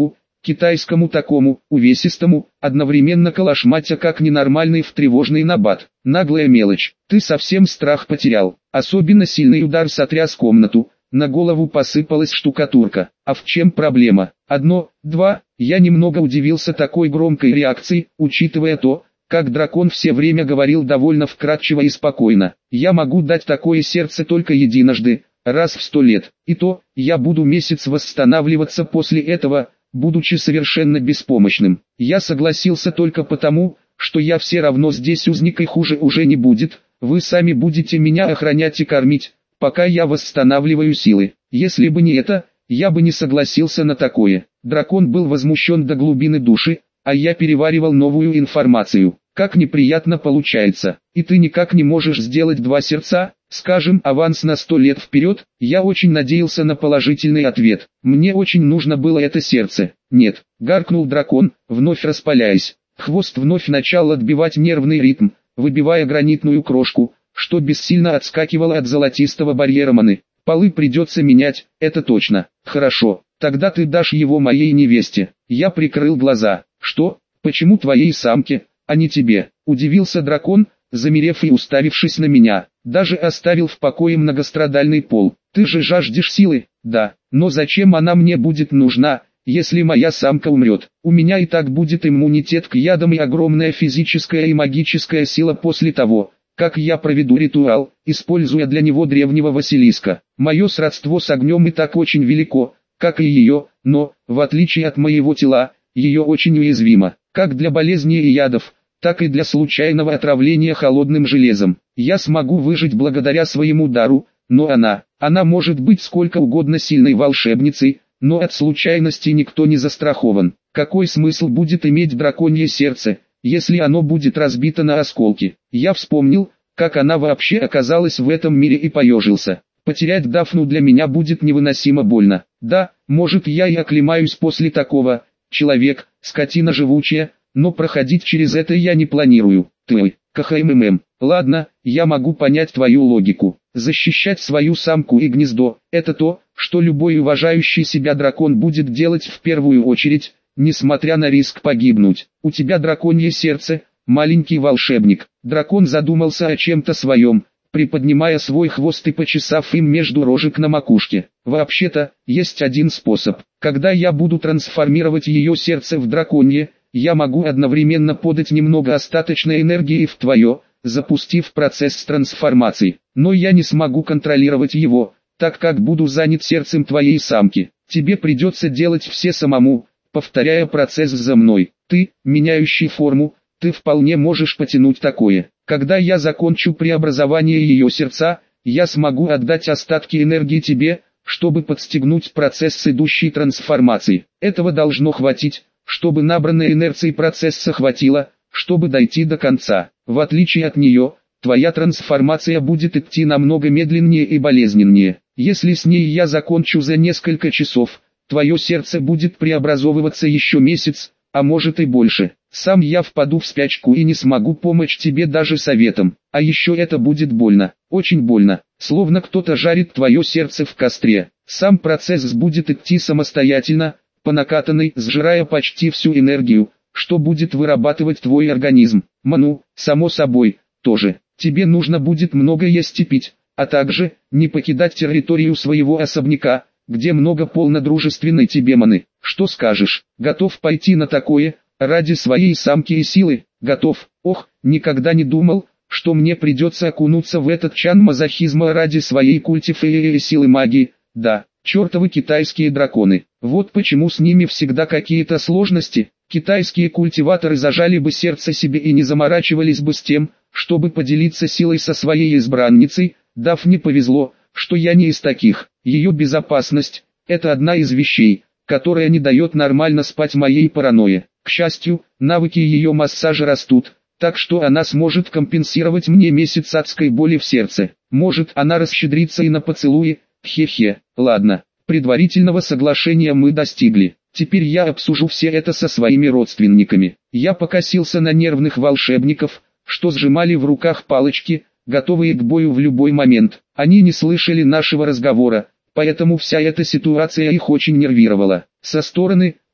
китайскому такому, увесистому, одновременно калашматя как ненормальный в тревожный набат. Наглая мелочь, ты совсем страх потерял. Особенно сильный удар сотряс комнату, на голову посыпалась штукатурка. А в чем проблема? Одно, два, я немного удивился такой громкой реакции, учитывая то, как дракон все время говорил довольно вкратчиво и спокойно. Я могу дать такое сердце только единожды, раз в 100 лет, и то, я буду месяц восстанавливаться после этого, будучи совершенно беспомощным. Я согласился только потому, что я все равно здесь узник и хуже уже не будет, вы сами будете меня охранять и кормить, пока я восстанавливаю силы. Если бы не это, я бы не согласился на такое. Дракон был возмущен до глубины души, а я переваривал новую информацию. Как неприятно получается, и ты никак не можешь сделать 2 сердца, скажем, аванс на 100 лет вперед. Я очень надеялся на положительный ответ. Мне очень нужно было это сердце. Нет, гаркнул дракон, вновь распаляясь. Хвост вновь начал отбивать нервный ритм, выбивая гранитную крошку, что бессильно отскакивало от золотистого барьера маны. Полы придется менять, это точно. Хорошо, тогда ты дашь его моей невесте. Я прикрыл глаза. Что? Почему твоей самке, а не тебе? Удивился дракон, замерев и уставившись на меня. Даже оставил в покое многострадальный пол. Ты же жаждешь силы? Да, но зачем она мне будет нужна, если моя самка умрет? У меня и так будет иммунитет к ядам и огромная физическая и магическая сила после того, как я проведу ритуал, используя для него древнего Василиска. Мое сродство с огнем и так очень велико, как и ее, но, в отличие от моего тела, ее очень уязвимо, как для болезней и ядов, так и для случайного отравления холодным железом. Я смогу выжить благодаря своему дару, но она может быть сколько угодно сильной волшебницей, но от случайности никто не застрахован. Какой смысл будет иметь драконье сердце, если оно будет разбито на осколки? Я вспомнил, как она вообще оказалась в этом мире и поежился. Потерять Дафну для меня будет невыносимо больно. Да, может я и оклемаюсь после такого, человек, скотина живучая, но проходить через это я не планирую. Ты, КХММ. Ладно, я могу понять твою логику. Защищать свою самку и гнездо – это то, что любой уважающий себя дракон будет делать в первую очередь, несмотря на риск погибнуть. У тебя драконье сердце, маленький волшебник. Дракон задумался о чем-то своем, приподнимая свой хвост и почесав им между рожек на макушке. Вообще-то, есть один способ. Когда я буду трансформировать ее сердце в драконье, я могу одновременно подать немного остаточной энергии в твое, запустив процесс трансформации. Но я не смогу контролировать его, так как буду занят сердцем твоей самки. Тебе придется делать все самому, повторяя процесс за мной. Ты, меняющий форму, ты вполне можешь потянуть такое. Когда я закончу преобразование ее сердца, я смогу отдать остатки энергии тебе, чтобы подстегнуть процесс идущей трансформации. Этого должно хватить, чтобы набранной инерции процесса хватило, чтобы дойти до конца. В отличие от нее, твоя трансформация будет идти намного медленнее и болезненнее. Если с ней я закончу за несколько часов, твое сердце будет преобразовываться еще месяц, а может и больше. Сам я впаду в спячку и не смогу помочь тебе даже советом. А еще это будет больно, очень больно, словно кто-то жарит твое сердце в костре. Сам процесс будет идти самостоятельно, по накатанной, сжирая почти всю энергию, что будет вырабатывать твой организм. Ману, само собой, тоже. Тебе нужно будет много есть и пить, а также, не покидать территорию своего особняка, где много полнодружественной тебе маны. Что скажешь? Готов пойти на такое, ради своей самки и силы? Готов. Ох, никогда не думал, что мне придется окунуться в этот чан мазохизма ради своей культифеи и силы магии. Да, чертовы китайские драконы. Вот почему с ними всегда какие-то сложности. Китайские культиваторы зажали бы сердце себе и не заморачивались бы с тем, чтобы поделиться силой со своей избранницей. Дафне повезло, что я не из таких. Ее безопасность – это одна из вещей, которая не дает нормально спать моей паранойе. К счастью, навыки ее массажа растут, так что она сможет компенсировать мне месяц адской боли в сердце. Может, она расщедрится и на поцелуи. Хе-хе. Ладно, предварительного соглашения мы достигли. Теперь я обсужу все это со своими родственниками. Я покосился на нервных волшебников, что сжимали в руках палочки, готовые к бою в любой момент. Они не слышали нашего разговора, поэтому вся эта ситуация их очень нервировала. Со стороны,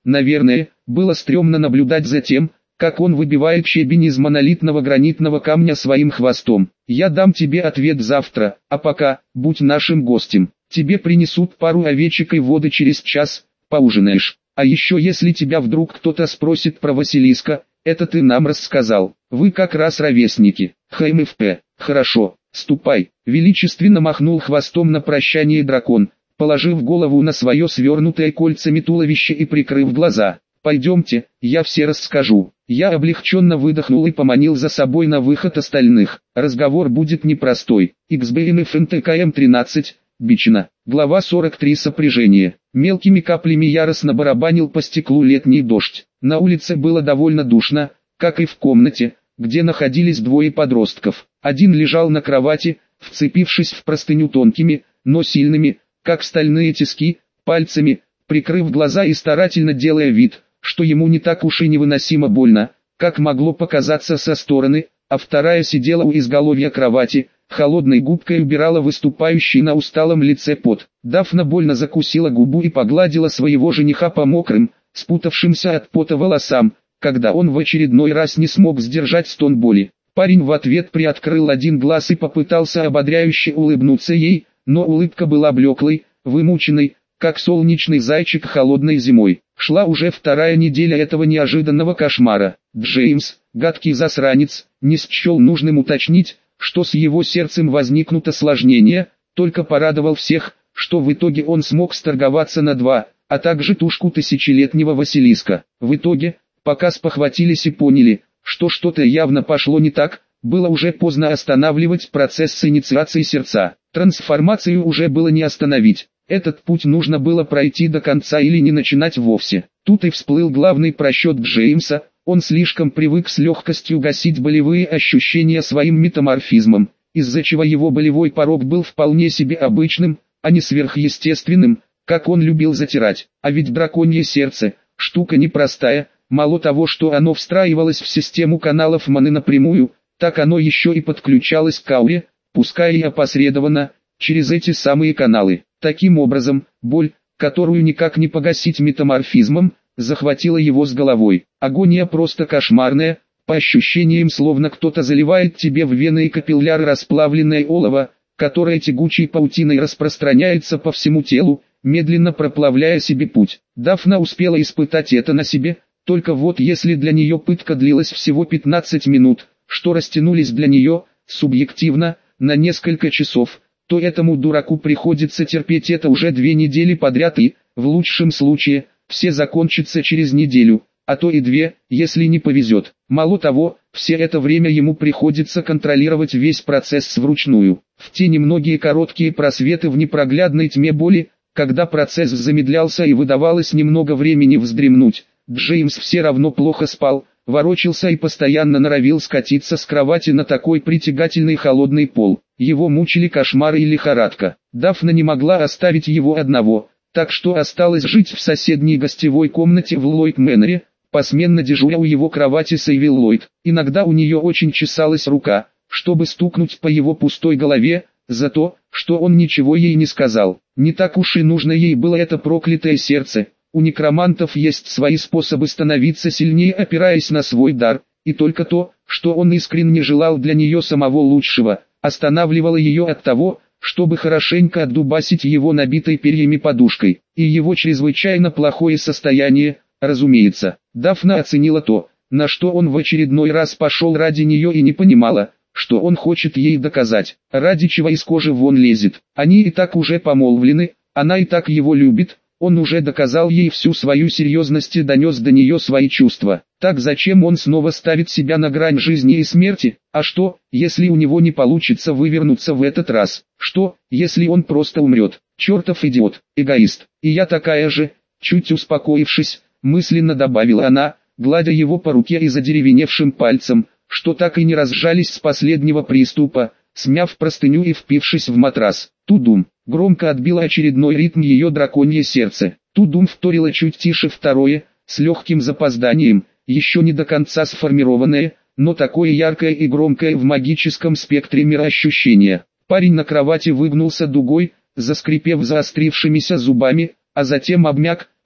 Наверное, было стрёмно наблюдать за тем, как он выбивает щебень из монолитного гранитного камня своим хвостом. Я дам тебе ответ завтра, а пока, будь нашим гостем. Тебе принесут пару овечек и воды через час, поужинаешь. А еще если тебя вдруг кто-то спросит про Василиска, это ты нам рассказал. Вы как раз ровесники. ХМФП. Хорошо, ступай. Величественно махнул хвостом на прощание дракон, положив голову на свое свернутое кольцами туловище и прикрыв глаза. Пойдемте, я все расскажу. Я облегченно выдохнул и поманил за собой на выход остальных. Разговор будет непростой. XBNF НТКМ-13, Бичина. Глава 43. Сопряжение. Мелкими каплями яростно барабанил по стеклу летний дождь. На улице было довольно душно, как и в комнате, где находились двое подростков. Один лежал на кровати, вцепившись в простыню тонкими, но сильными, как стальные тиски, пальцами, прикрыв глаза и старательно делая вид, что ему не так уж и невыносимо больно, как могло показаться со стороны, а вторая сидела у изголовья кровати, холодной губкой убирала выступающий на усталом лице пот. Дафна больно закусила губу и погладила своего жениха по мокрым, спутавшимся от пота волосам, когда он в очередной раз не смог сдержать стон боли. Парень в ответ приоткрыл один глаз и попытался ободряюще улыбнуться ей, но улыбка была блеклой, вымученной, как солнечный зайчик холодной зимой. Шла уже вторая неделя этого неожиданного кошмара. Джеймс, гадкий засранец, не счел нужным уточнить, что с его сердцем возникнут осложнения, только порадовал всех, что в итоге он смог сторговаться на 2, а также тушку тысячелетнего Василиска. В итоге, пока спохватились и поняли, что что-то явно пошло не так, было уже поздно останавливать процесс инициации сердца. Трансформацию уже было не остановить. Этот путь нужно было пройти до конца или не начинать вовсе. Тут и всплыл главный просчет Джеймса. Он слишком привык с легкостью гасить болевые ощущения своим метаморфизмом, из-за чего его болевой порог был вполне себе обычным, а не сверхъестественным, как он любил затирать. А ведь драконье сердце – штука непростая, мало того, что оно встраивалось в систему каналов маны напрямую, так оно еще и подключалось к ауре, пускай и опосредованно, через эти самые каналы. Таким образом, боль, которую никак не погасить метаморфизмом, захватила его с головой. Агония просто кошмарная, по ощущениям словно кто-то заливает тебе в вены и капилляры расплавленное олово, которое тягучей паутиной распространяется по всему телу, медленно проплавляя себе путь. Дафна успела испытать это на себе, только вот если для нее пытка длилась всего 15 минут, что растянулись для нее, субъективно, на несколько часов, то этому дураку приходится терпеть это уже 2 недели подряд и, в лучшем случае, все закончится через неделю, а то и 2, если не повезет. Мало того, все это время ему приходится контролировать весь процесс вручную. В те немногие короткие просветы в непроглядной тьме боли, когда процесс замедлялся и выдавалось немного времени вздремнуть, Джеймс все равно плохо спал, ворочался и постоянно норовил скатиться с кровати на такой притягательный холодный пол. Его мучили кошмары и лихорадка. Дафна не могла оставить его одного, так что осталось жить в соседней гостевой комнате в Ллойд Мэннере, посменно дежуря у его кровати Сейвил Ллойд. Иногда у нее очень чесалась рука, чтобы стукнуть по его пустой голове, за то, что он ничего ей не сказал. Не так уж и нужно ей было это проклятое сердце. У некромантов есть свои способы становиться сильнее, опираясь на свой дар, и только то, что он искренне желал для нее самого лучшего, останавливало ее от того, чтобы хорошенько отдубасить его набитой перьями подушкой, и его чрезвычайно плохое состояние, разумеется. Дафна оценила то, на что он в очередной раз пошел ради нее и не понимала, что он хочет ей доказать, ради чего из кожи вон лезет. Они и так уже помолвлены, она и так его любит. Он уже доказал ей всю свою серьезность и донес до нее свои чувства. Так зачем он снова ставит себя на грань жизни и смерти? А что, если у него не получится вывернуться в этот раз? Что, если он просто умрет? Чертов идиот, эгоист. И я такая же, чуть успокоившись, мысленно добавила она, гладя его по руке и задеревеневшим пальцем, что так и не разжались с последнего приступа, смяв простыню и впившись в матрас. Тудум. Громко отбило очередной ритм ее драконье сердце. Тудум вторило чуть тише второе, с легким запозданием, еще не до конца сформированное, но такое яркое и громкое в магическом спектре мироощущения. Парень на кровати выгнулся дугой, заскрипев заострившимися зубами, а затем обмяк,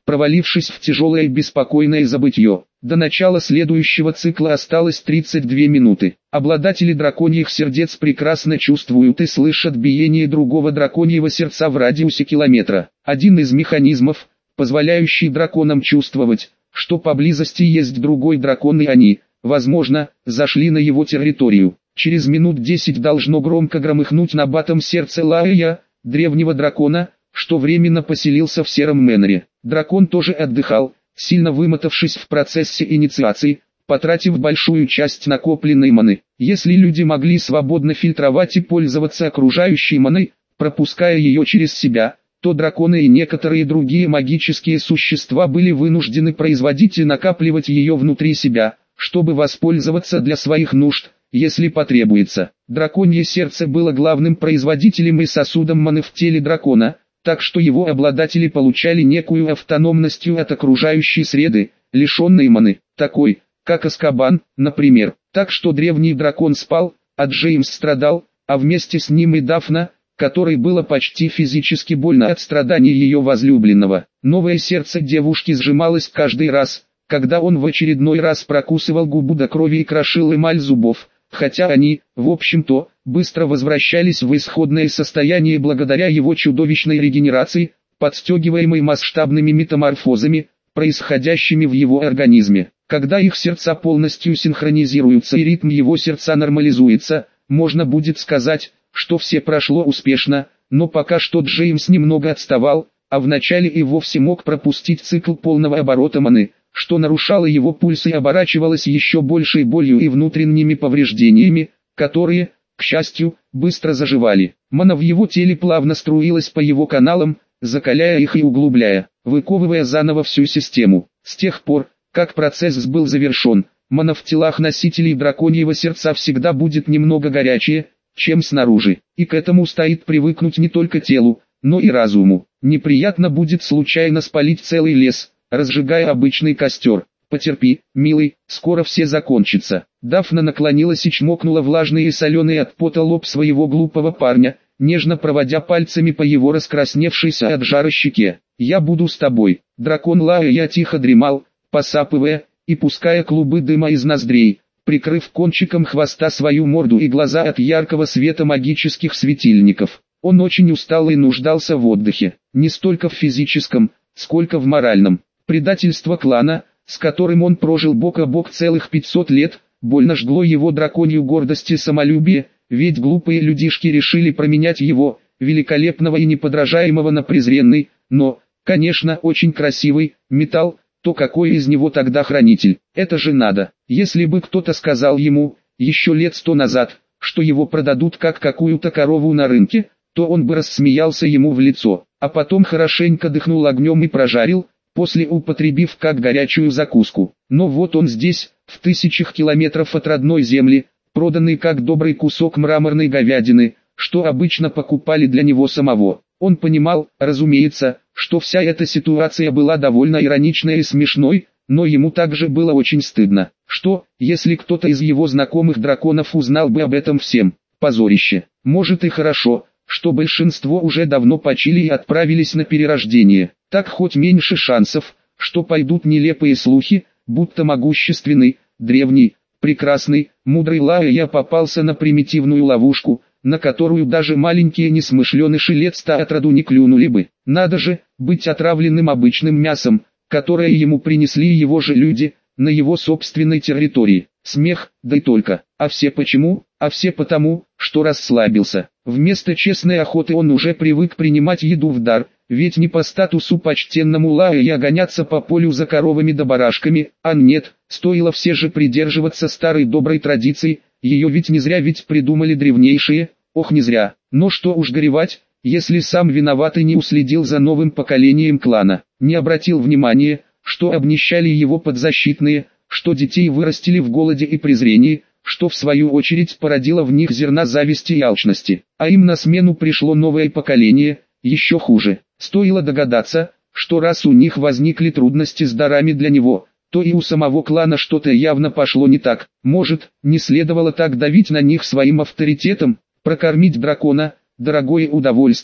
провалившись в тяжелое и беспокойное забытье. До начала следующего цикла осталось 32 минуты. Обладатели драконьих сердец прекрасно чувствуют и слышат биение другого драконьего сердца в радиусе километра. Один из механизмов, позволяющий драконам чувствовать, что поблизости есть другой дракон, и они, возможно, зашли на его территорию. Через минут 10 должно громко громыхнуть набатом сердце Лаэя, древнего дракона, что временно поселился в Сером Мэннере. Дракон тоже отдыхал, сильно вымотавшись в процессе инициации, потратив большую часть накопленной маны. Если люди могли свободно фильтровать и пользоваться окружающей маной, пропуская ее через себя, то драконы и некоторые другие магические существа были вынуждены производить и накапливать ее внутри себя, чтобы воспользоваться для своих нужд, если потребуется. Драконье сердце было главным производителем и сосудом маны в теле дракона, так что его обладатели получали некую автономность от окружающей среды, лишенной маны, такой, как Азкабан, например. Так что древний дракон спал, а Джеймс страдал, а вместе с ним и Дафна, которой было почти физически больно от страданий ее возлюбленного. Новое сердце девушки сжималось каждый раз, когда он в очередной раз прокусывал губу до крови и крошил эмаль зубов, хотя они, в общем-то, быстро возвращались в исходное состояние благодаря его чудовищной регенерации, подстегиваемой масштабными метаморфозами, происходящими в его организме. Когда их сердца полностью синхронизируются и ритм его сердца нормализуется, можно будет сказать, что все прошло успешно, но пока что Джеймс немного отставал, а вначале и вовсе мог пропустить цикл полного оборота маны, что нарушало его пульс и оборачивалось еще большей болью и внутренними повреждениями, которые, к счастью, быстро заживали. Мана в его теле плавно струилась по его каналам, закаляя их и углубляя, выковывая заново всю систему. С тех пор, как процесс был завершен, мана в телах носителей драконьего сердца всегда будет немного горячее, чем снаружи, и к этому стоит привыкнуть не только телу, но и разуму. Неприятно будет случайно спалить целый лес, разжигая обычный костер. Потерпи, милый, скоро все закончится. Дафна наклонилась и чмокнула влажный и соленый от пота лоб своего глупого парня, нежно проводя пальцами по его раскрасневшейся от жара щеке. «Я буду с тобой». Дракон Лаэя тихо дремал, посапывая, и пуская клубы дыма из ноздрей, прикрыв кончиком хвоста свою морду и глаза от яркого света магических светильников. Он очень устал и нуждался в отдыхе, не столько в физическом, сколько в моральном. Предательство клана, с которым он прожил бок о бок целых 500 лет, больно жгло его драконью гордость и самолюбие, ведь глупые людишки решили променять его, великолепного и неподражаемого, на презренный, но, конечно, очень красивый, металл. То какой из него тогда хранитель? Это же надо. Если бы кто-то сказал ему, еще лет 100 назад, что его продадут как какую-то корову на рынке, то он бы рассмеялся ему в лицо, а потом хорошенько дыхнул огнем и прожарил, после употребив как горячую закуску. Но вот он здесь, в тысячах километров от родной земли, проданный как добрый кусок мраморной говядины, что обычно покупали для него самого. Он понимал, разумеется, что вся эта ситуация была довольно ироничной и смешной, но ему также было очень стыдно. Что, если кто-то из его знакомых драконов узнал бы об этом всем? Позорище. Может и хорошо, что большинство уже давно почили и отправились на перерождение. Так хоть меньше шансов, что пойдут нелепые слухи, будто могущественный, древний, прекрасный, мудрый Лаэя попался на примитивную ловушку, на которую даже маленькие несмышленыши лет 100 отроду не клюнули бы. Надо же, быть отравленным обычным мясом, которое ему принесли его же люди, на его собственной территории. Смех, да и только. А все почему? А все потому, что расслабился. Вместо честной охоты он уже привык принимать еду в дар, ведь не по статусу почтенному Лаэя гоняться по полю за коровами да барашками, а нет, стоило все же придерживаться старой доброй традиции. Ее ведь не зря придумали древнейшие, ох не зря. Но что уж горевать, если сам виноватый не уследил за новым поколением клана, не обратил внимания, что обнищали его подзащитные, что детей вырастили в голоде и презрении, что в свою очередь породило в них зерна зависти и алчности. А им на смену пришло новое поколение, еще хуже. Стоило догадаться, что раз у них возникли трудности с дарами для него, то и у самого клана что-то явно пошло не так. Может, не следовало так давить на них своим авторитетом, прокормить дракона, дорогое удовольствие,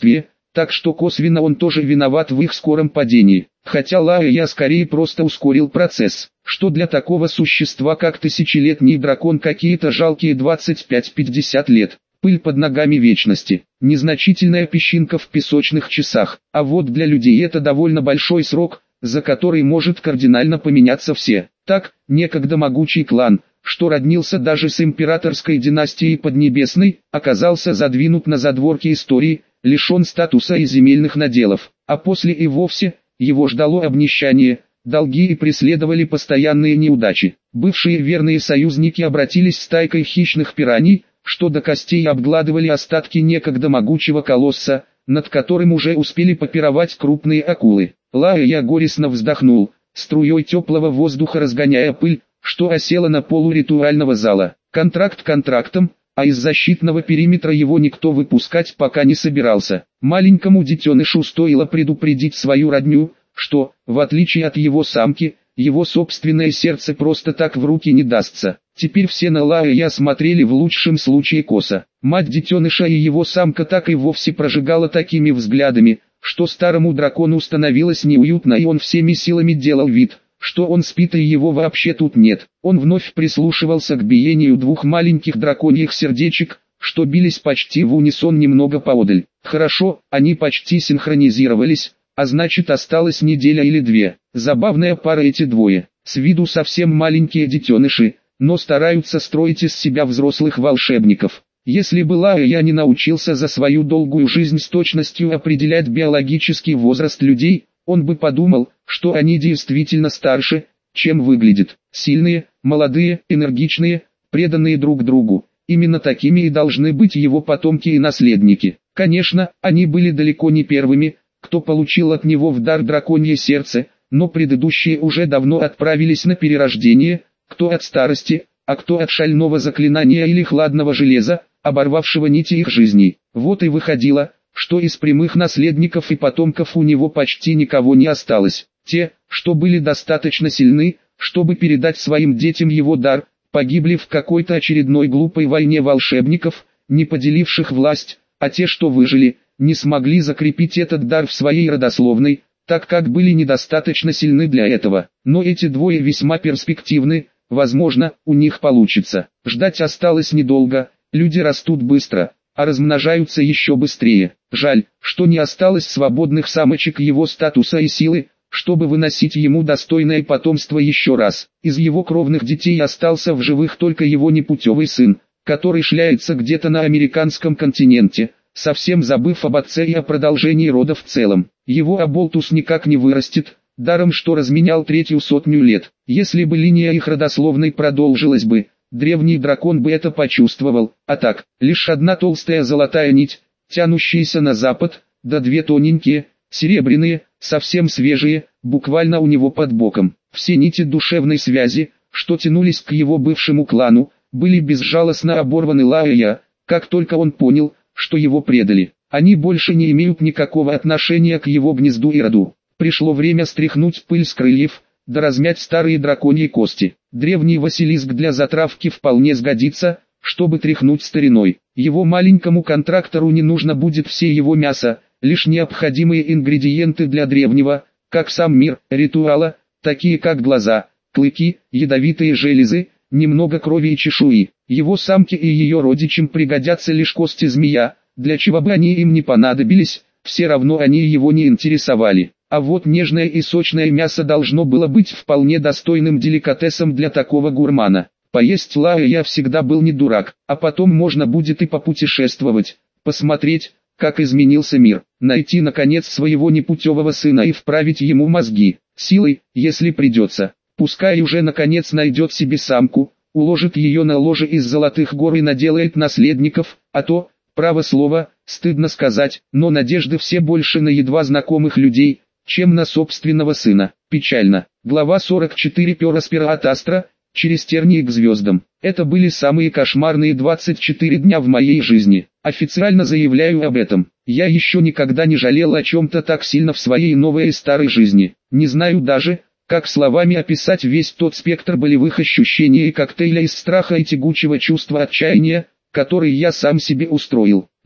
так что косвенно он тоже виноват в их скором падении. Хотя я скорее просто ускорил процесс, что для такого существа как тысячелетний дракон какие-то жалкие 25-50 лет. Пыль под ногами вечности, незначительная песчинка в песочных часах, а вот для людей это довольно большой срок, за который может кардинально поменяться все. Так, некогда могучий клан, что роднился даже с императорской династией Поднебесной, оказался задвинут на задворки истории, лишен статуса и земельных наделов, а после и вовсе его ждало обнищание, долги и преследовали постоянные неудачи. Бывшие верные союзники обратились стайкой хищных пираний, что до костей обгладывали остатки некогда могучего колосса, над которым уже успели попировать крупные акулы. Я горестно вздохнул, струей теплого воздуха разгоняя пыль, что осела на полу ритуального зала. Контракт контрактом, а из защитного периметра его никто выпускать пока не собирался. Маленькому детенышу стоило предупредить свою родню, что, в отличие от его самки, его собственное сердце просто так в руки не дастся. Теперь все на я смотрели в лучшем случае косо. Мать детеныша и его самка так и вовсе прожигала такими взглядами, что старому дракону становилось неуютно, и он всеми силами делал вид, что он спит и его вообще тут нет. Он вновь прислушивался к биению двух маленьких драконьих сердечек, что бились почти в унисон немного поодаль. Хорошо, они почти синхронизировались, а значит осталась неделя или две. Забавная пара эти двое, с виду совсем маленькие детеныши, но стараются строить из себя взрослых волшебников. Если бы я не научился за свою долгую жизнь с точностью определять биологический возраст людей, он бы подумал, что они действительно старше, чем выглядят. Сильные, молодые, энергичные, преданные друг другу. Именно такими и должны быть его потомки и наследники. Конечно, они были далеко не первыми, кто получил от него в дар драконье сердце, но предыдущие уже давно отправились на перерождение, кто от старости, а кто от шального заклинания или хладного железа, оборвавшего нити их жизней. Вот и выходило, что из прямых наследников и потомков у него почти никого не осталось. Те, что были достаточно сильны, чтобы передать своим детям его дар, погибли в какой-то очередной глупой войне волшебников, не поделивших власть, а те, что выжили, не смогли закрепить этот дар в своей родословной, так как были недостаточно сильны для этого. Но эти двое весьма перспективны, возможно, у них получится. Ждать осталось недолго, люди растут быстро, а размножаются еще быстрее. Жаль, что не осталось свободных самочек его статуса и силы, чтобы выносить ему достойное потомство еще раз. Из его кровных детей остался в живых только его непутевый сын, который шляется где-то на американском континенте, совсем забыв об отце и о продолжении рода в целом. Его оболтус никак не вырастет, даром что разменял 300 лет. Если бы линия их родословной продолжилась бы, древний дракон бы это почувствовал, а так, лишь одна толстая золотая нить, тянущаяся на запад, да две тоненькие, серебряные, совсем свежие, буквально у него под боком. Все нити душевной связи, что тянулись к его бывшему клану, были безжалостно оборваны как только он понял, что его предали. Они больше не имеют никакого отношения к его гнезду и роду. Пришло время стряхнуть пыль с крыльев, да размять старые драконьи кости. Древний Василиск для затравки вполне сгодится, чтобы тряхнуть стариной. Его маленькому контрактору не нужно будет все его мясо, лишь необходимые ингредиенты для древнего, как сам мир, ритуала, такие как глаза, клыки, ядовитые железы, немного крови и чешуи. Его самке и ее родичам пригодятся лишь кости змея, для чего бы они им не понадобились, все равно они его не интересовали. А вот нежное и сочное мясо должно было быть вполне достойным деликатесом для такого гурмана. Поесть я всегда был не дурак, а потом можно будет и попутешествовать, посмотреть, как изменился мир, найти наконец своего непутевого сына и вправить ему мозги, силой, если придется. Пускай уже наконец найдет себе самку, уложит ее на ложе из золотых гор и наделает наследников, а то, право слово, стыдно сказать, но надежды все больше на едва знакомых людей, чем на собственного сына. Печально. Глава 44 Пераспера от Астра, через тернии к звездам. Это были самые кошмарные 24 дня в моей жизни. Официально заявляю об этом. Я еще никогда не жалел о чем-то так сильно в своей новой и старой жизни. Не знаю даже, как словами описать весь тот спектр болевых ощущений и коктейля из страха и тягучего чувства отчаяния, который я сам себе устроил.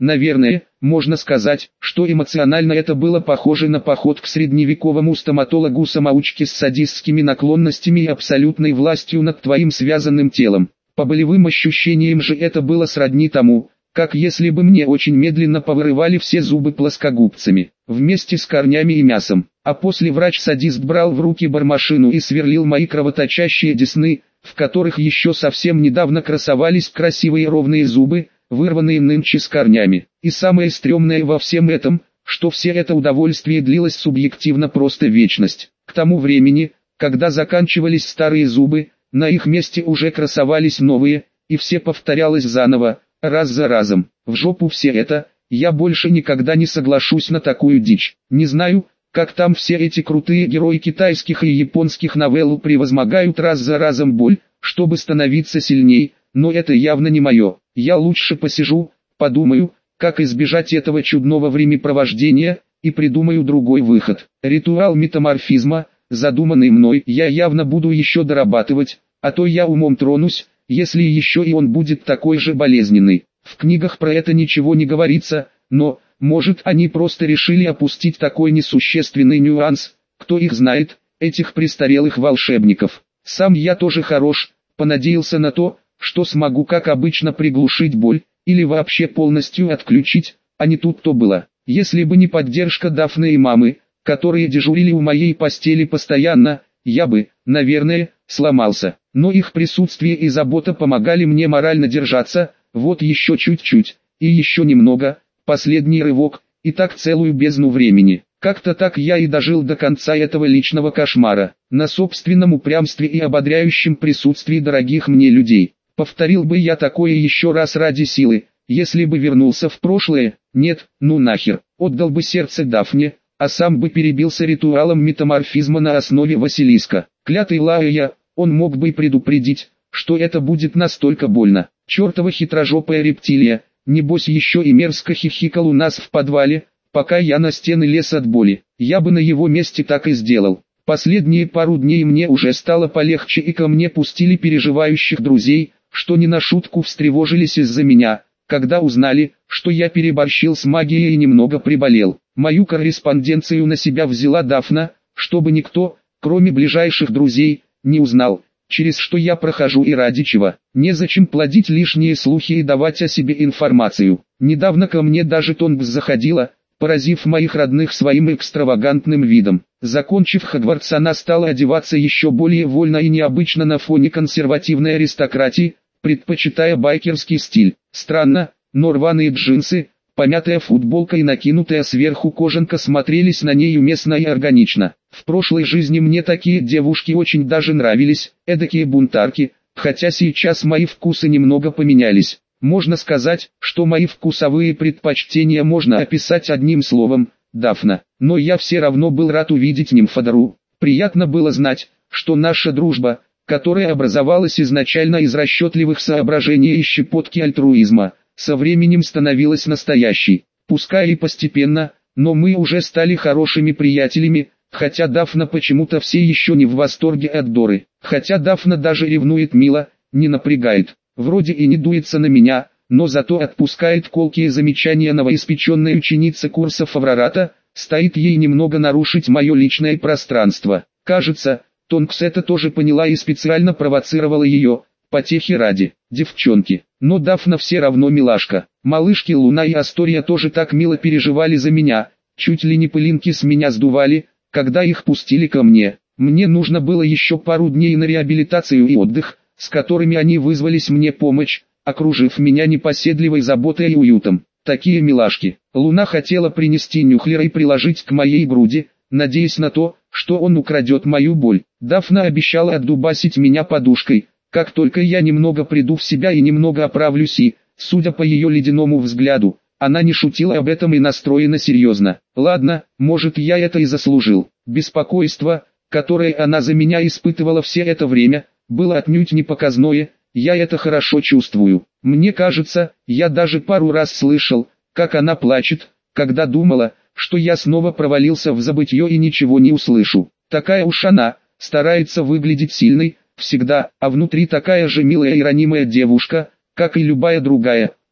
Наверное, можно сказать, что эмоционально это было похоже на поход к средневековому стоматологу-самоучке с садистскими наклонностями и абсолютной властью над твоим связанным телом. По болевым ощущениям же это было сродни тому, как если бы мне очень медленно повырывали все зубы плоскогубцами, вместе с корнями и мясом. А после врач-садист брал в руки бормашину и сверлил мои кровоточащие десны, в которых еще совсем недавно красовались красивые ровные зубы, вырванные нынче с корнями. И самое стрёмное во всем этом, что все это удовольствие длилось субъективно просто вечность. К тому времени, когда заканчивались старые зубы, на их месте уже красовались новые, и все повторялось заново, раз за разом. В жопу все это, я больше никогда не соглашусь на такую дичь. Не знаю, как там все эти крутые герои китайских и японских новелл превозмогают раз за разом боль, чтобы становиться сильней, но это явно не мое. Я лучше посижу, подумаю, как избежать этого чудного времяпровождения, и придумаю другой выход. Ритуал метаморфизма, задуманный мной, я явно буду еще дорабатывать, а то я умом тронусь, если еще и он будет такой же болезненный. В книгах про это ничего не говорится, но, может, они просто решили опустить такой несущественный нюанс, кто их знает, этих престарелых волшебников. Сам я тоже хорош, понадеялся на то, что смогу как обычно приглушить боль, или вообще полностью отключить, а не тут-то было. Если бы не поддержка Дафны и мамы, которые дежурили у моей постели постоянно, я бы, наверное, сломался. Но их присутствие и забота помогали мне морально держаться, вот еще чуть-чуть, и еще немного, последний рывок, и так целую бездну времени. Как-то так я и дожил до конца этого личного кошмара, на собственном упрямстве и ободряющем присутствии дорогих мне людей. Повторил бы я такое еще раз ради силы, если бы вернулся в прошлое? Нет, ну нахер, отдал бы сердце Дафне, а сам бы перебился ритуалом метаморфизма на основе Василиска. Клятый Лаия, он мог бы и предупредить, что это будет настолько больно. Чертова хитрожопая рептилия, небось еще и мерзко хихикал у нас в подвале, пока я на стены лез от боли. Я бы на его месте так и сделал. Последние пару дней мне уже стало полегче, и ко мне пустили переживающих друзей, что не на шутку встревожились из-за меня, когда узнали, что я переборщил с магией и немного приболел. Мою корреспонденцию на себя взяла Дафна, чтобы никто, кроме ближайших друзей, не узнал, через что я прохожу и ради чего. Незачем плодить лишние слухи и давать о себе информацию. Недавно ко мне даже Тонкс заходила, поразив моих родных своим экстравагантным видом. Закончив Хогвартс, она стала одеваться еще более вольно и необычно на фоне консервативной аристократии, предпочитая байкерский стиль. Странно, но рваные джинсы, помятая футболка и накинутая сверху кожанка смотрелись на ней уместно и органично. В прошлой жизни мне такие девушки очень даже нравились, эдакие бунтарки, хотя сейчас мои вкусы немного поменялись. Можно сказать, что мои вкусовые предпочтения можно описать одним словом – Дафна. Но я все равно был рад увидеть нимфодору. Приятно было знать, что наша дружба, которая образовалась изначально из расчетливых соображений и щепотки альтруизма, со временем становилась настоящей. Пускай и постепенно, но мы уже стали хорошими приятелями, хотя Дафна почему-то все еще не в восторге от Доры. Хотя Дафна даже ревнует Мила, не напрягает. Вроде и не дуется на меня, но зато отпускает колкие замечания новоиспеченной ученицы курса Фаврарата, стоит ей немного нарушить мое личное пространство. Кажется, Тонкс это тоже поняла и специально провоцировала ее, потехи ради, девчонки. Но Дафна все равно милашка. Малышки Луна и Астория тоже так мило переживали за меня, чуть ли не пылинки с меня сдували, когда их пустили ко мне. Мне нужно было еще пару дней на реабилитацию и отдых, с которыми они вызвались мне помочь, окружив меня непоседливой заботой и уютом. Такие милашки. Луна хотела принести Нюхлера и приложить к моей груди, надеясь на то, что он украдет мою боль. Дафна обещала отдубасить меня подушкой, как только я немного приду в себя и немного оправлюсь, и, судя по ее ледяному взгляду, она не шутила об этом и настроена серьезно. Ладно, может, я это и заслужил. Беспокойство, которое она за меня испытывала все это время, было отнюдь не показное, я это хорошо чувствую. Мне кажется, я даже пару раз слышал, как она плачет, когда думала, что я снова провалился в забытье и ничего не услышу. Такая уж она, старается выглядеть сильной, всегда, а внутри такая же милая и ранимая девушка, как и любая другая.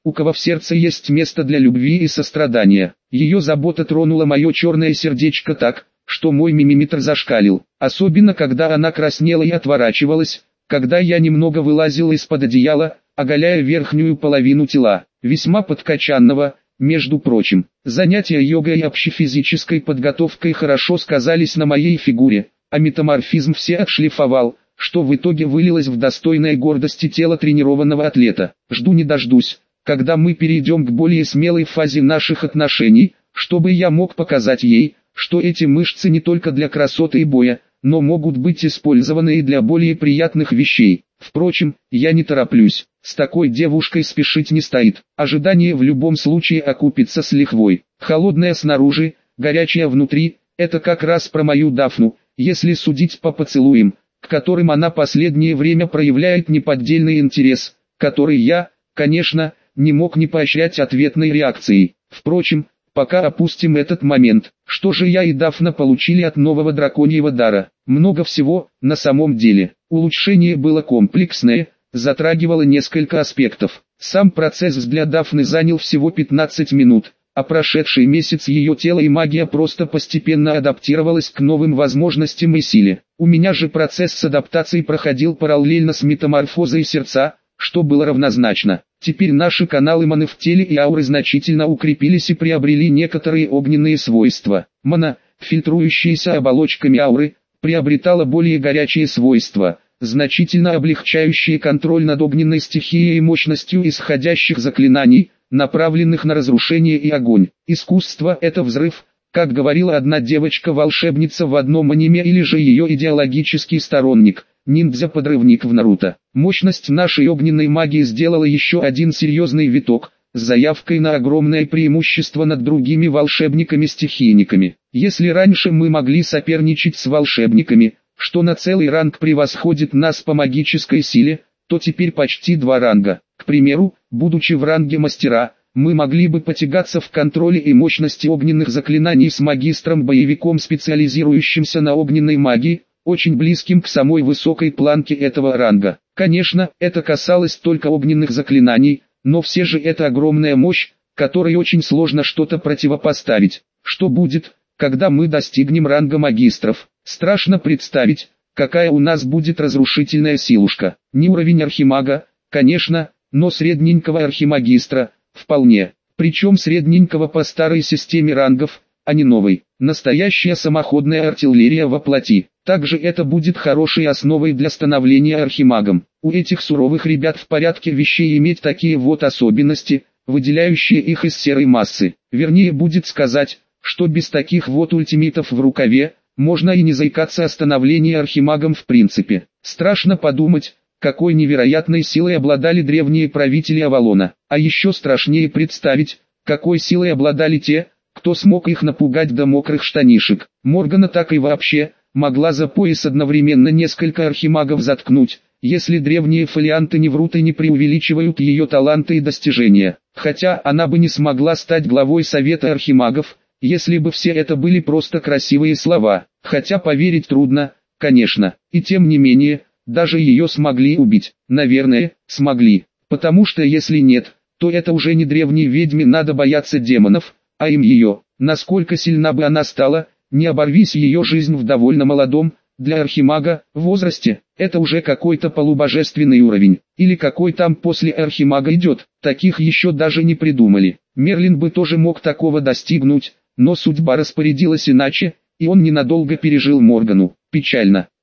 у кого в сердце есть место для любви и сострадания. Ее забота тронула мое черное сердечко так, что мой мимиметр зашкалил, особенно когда она краснела и отворачивалась, когда я немного вылазил из-под одеяла, оголяя верхнюю половину тела, весьма подкачанного. Между прочим, занятия йогой и общефизической подготовкой хорошо сказались на моей фигуре, а метаморфизм все отшлифовал, что в итоге вылилось в достойной гордости тело тренированного атлета. Жду не дождусь, когда мы перейдем к более смелой фазе наших отношений, чтобы я мог показать ей, что эти мышцы не только для красоты и боя, но могут быть использованы и для более приятных вещей. Впрочем, я не тороплюсь, с такой девушкой спешить не стоит, ожидание в любом случае окупится с лихвой. Холодная снаружи, горячая внутри, это как раз про мою Дафну, если судить по поцелуям, к которым она последнее время проявляет неподдельный интерес, который я, конечно, не мог не поощрять ответной реакцией. Впрочем, пока опустим этот момент. Что же я и Дафна получили от нового драконьего дара? Много всего, на самом деле. Улучшение было комплексное, затрагивало несколько аспектов. Сам процесс для Дафны занял всего 15 минут, а прошедший месяц ее тело и магия просто постепенно адаптировалась к новым возможностям и силе. У меня же процесс с адаптацией проходил параллельно с метаморфозой сердца, что было равнозначно. Теперь наши каналы маны в теле и ауры значительно укрепились и приобрели некоторые огненные свойства. Мана, фильтрующаяся оболочками ауры, приобретала более горячие свойства, значительно облегчающие контроль над огненной стихией и мощностью исходящих заклинаний, направленных на разрушение и огонь. Искусство – это взрыв, как говорила одна девочка-волшебница в одном аниме, или же ее идеологический сторонник – ниндзя-подрывник в Наруто. Мощность нашей огненной магии сделала еще один серьезный виток, с заявкой на огромное преимущество над другими волшебниками-стихийниками. Если раньше мы могли соперничать с волшебниками, что на целый ранг превосходит нас по магической силе, то теперь почти 2 ранга. К примеру, будучи в ранге мастера, мы могли бы потягаться в контроле и мощности огненных заклинаний с магистром-боевиком, специализирующимся на огненной магии, очень близким к самой высокой планке этого ранга. Конечно, это касалось только огненных заклинаний, но все же это огромная мощь, которой очень сложно что-то противопоставить. Что будет, когда мы достигнем ранга магистров? Страшно представить, какая у нас будет разрушительная силушка. Не уровень архимага, конечно, но средненького архимагистра, вполне. Причем средненького по старой системе рангов, а не новой. Настоящая самоходная артиллерия во плоти. Также это будет хорошей основой для становления архимагом. У этих суровых ребят в порядке вещей иметь такие вот особенности, выделяющие их из серой массы. Вернее будет сказать, что без таких вот ультимитов в рукаве, можно и не заикаться о становлении архимагом в принципе. Страшно подумать, какой невероятной силой обладали древние правители Авалона. А еще страшнее представить, какой силой обладали те, кто смог их напугать до мокрых штанишек. Моргана так и вообще могла за пояс одновременно несколько архимагов заткнуть, если древние фолианты не врут и не преувеличивают ее таланты и достижения. Хотя она бы не смогла стать главой Совета архимагов, если бы все это были просто красивые слова. Хотя поверить трудно, конечно. И тем не менее, даже ее смогли убить. Наверное, смогли. Потому что если нет, то это уже не древней ведьме надо бояться демонов, а им ее. Насколько сильна бы она стала, не оборвись ее жизнь в довольно молодом, для архимага, возрасте, это уже какой-то полубожественный уровень. Или какой там после архимага идет, таких еще даже не придумали. Мерлин бы тоже мог такого достигнуть, но судьба распорядилась иначе, и он ненадолго пережил Моргану. Печально.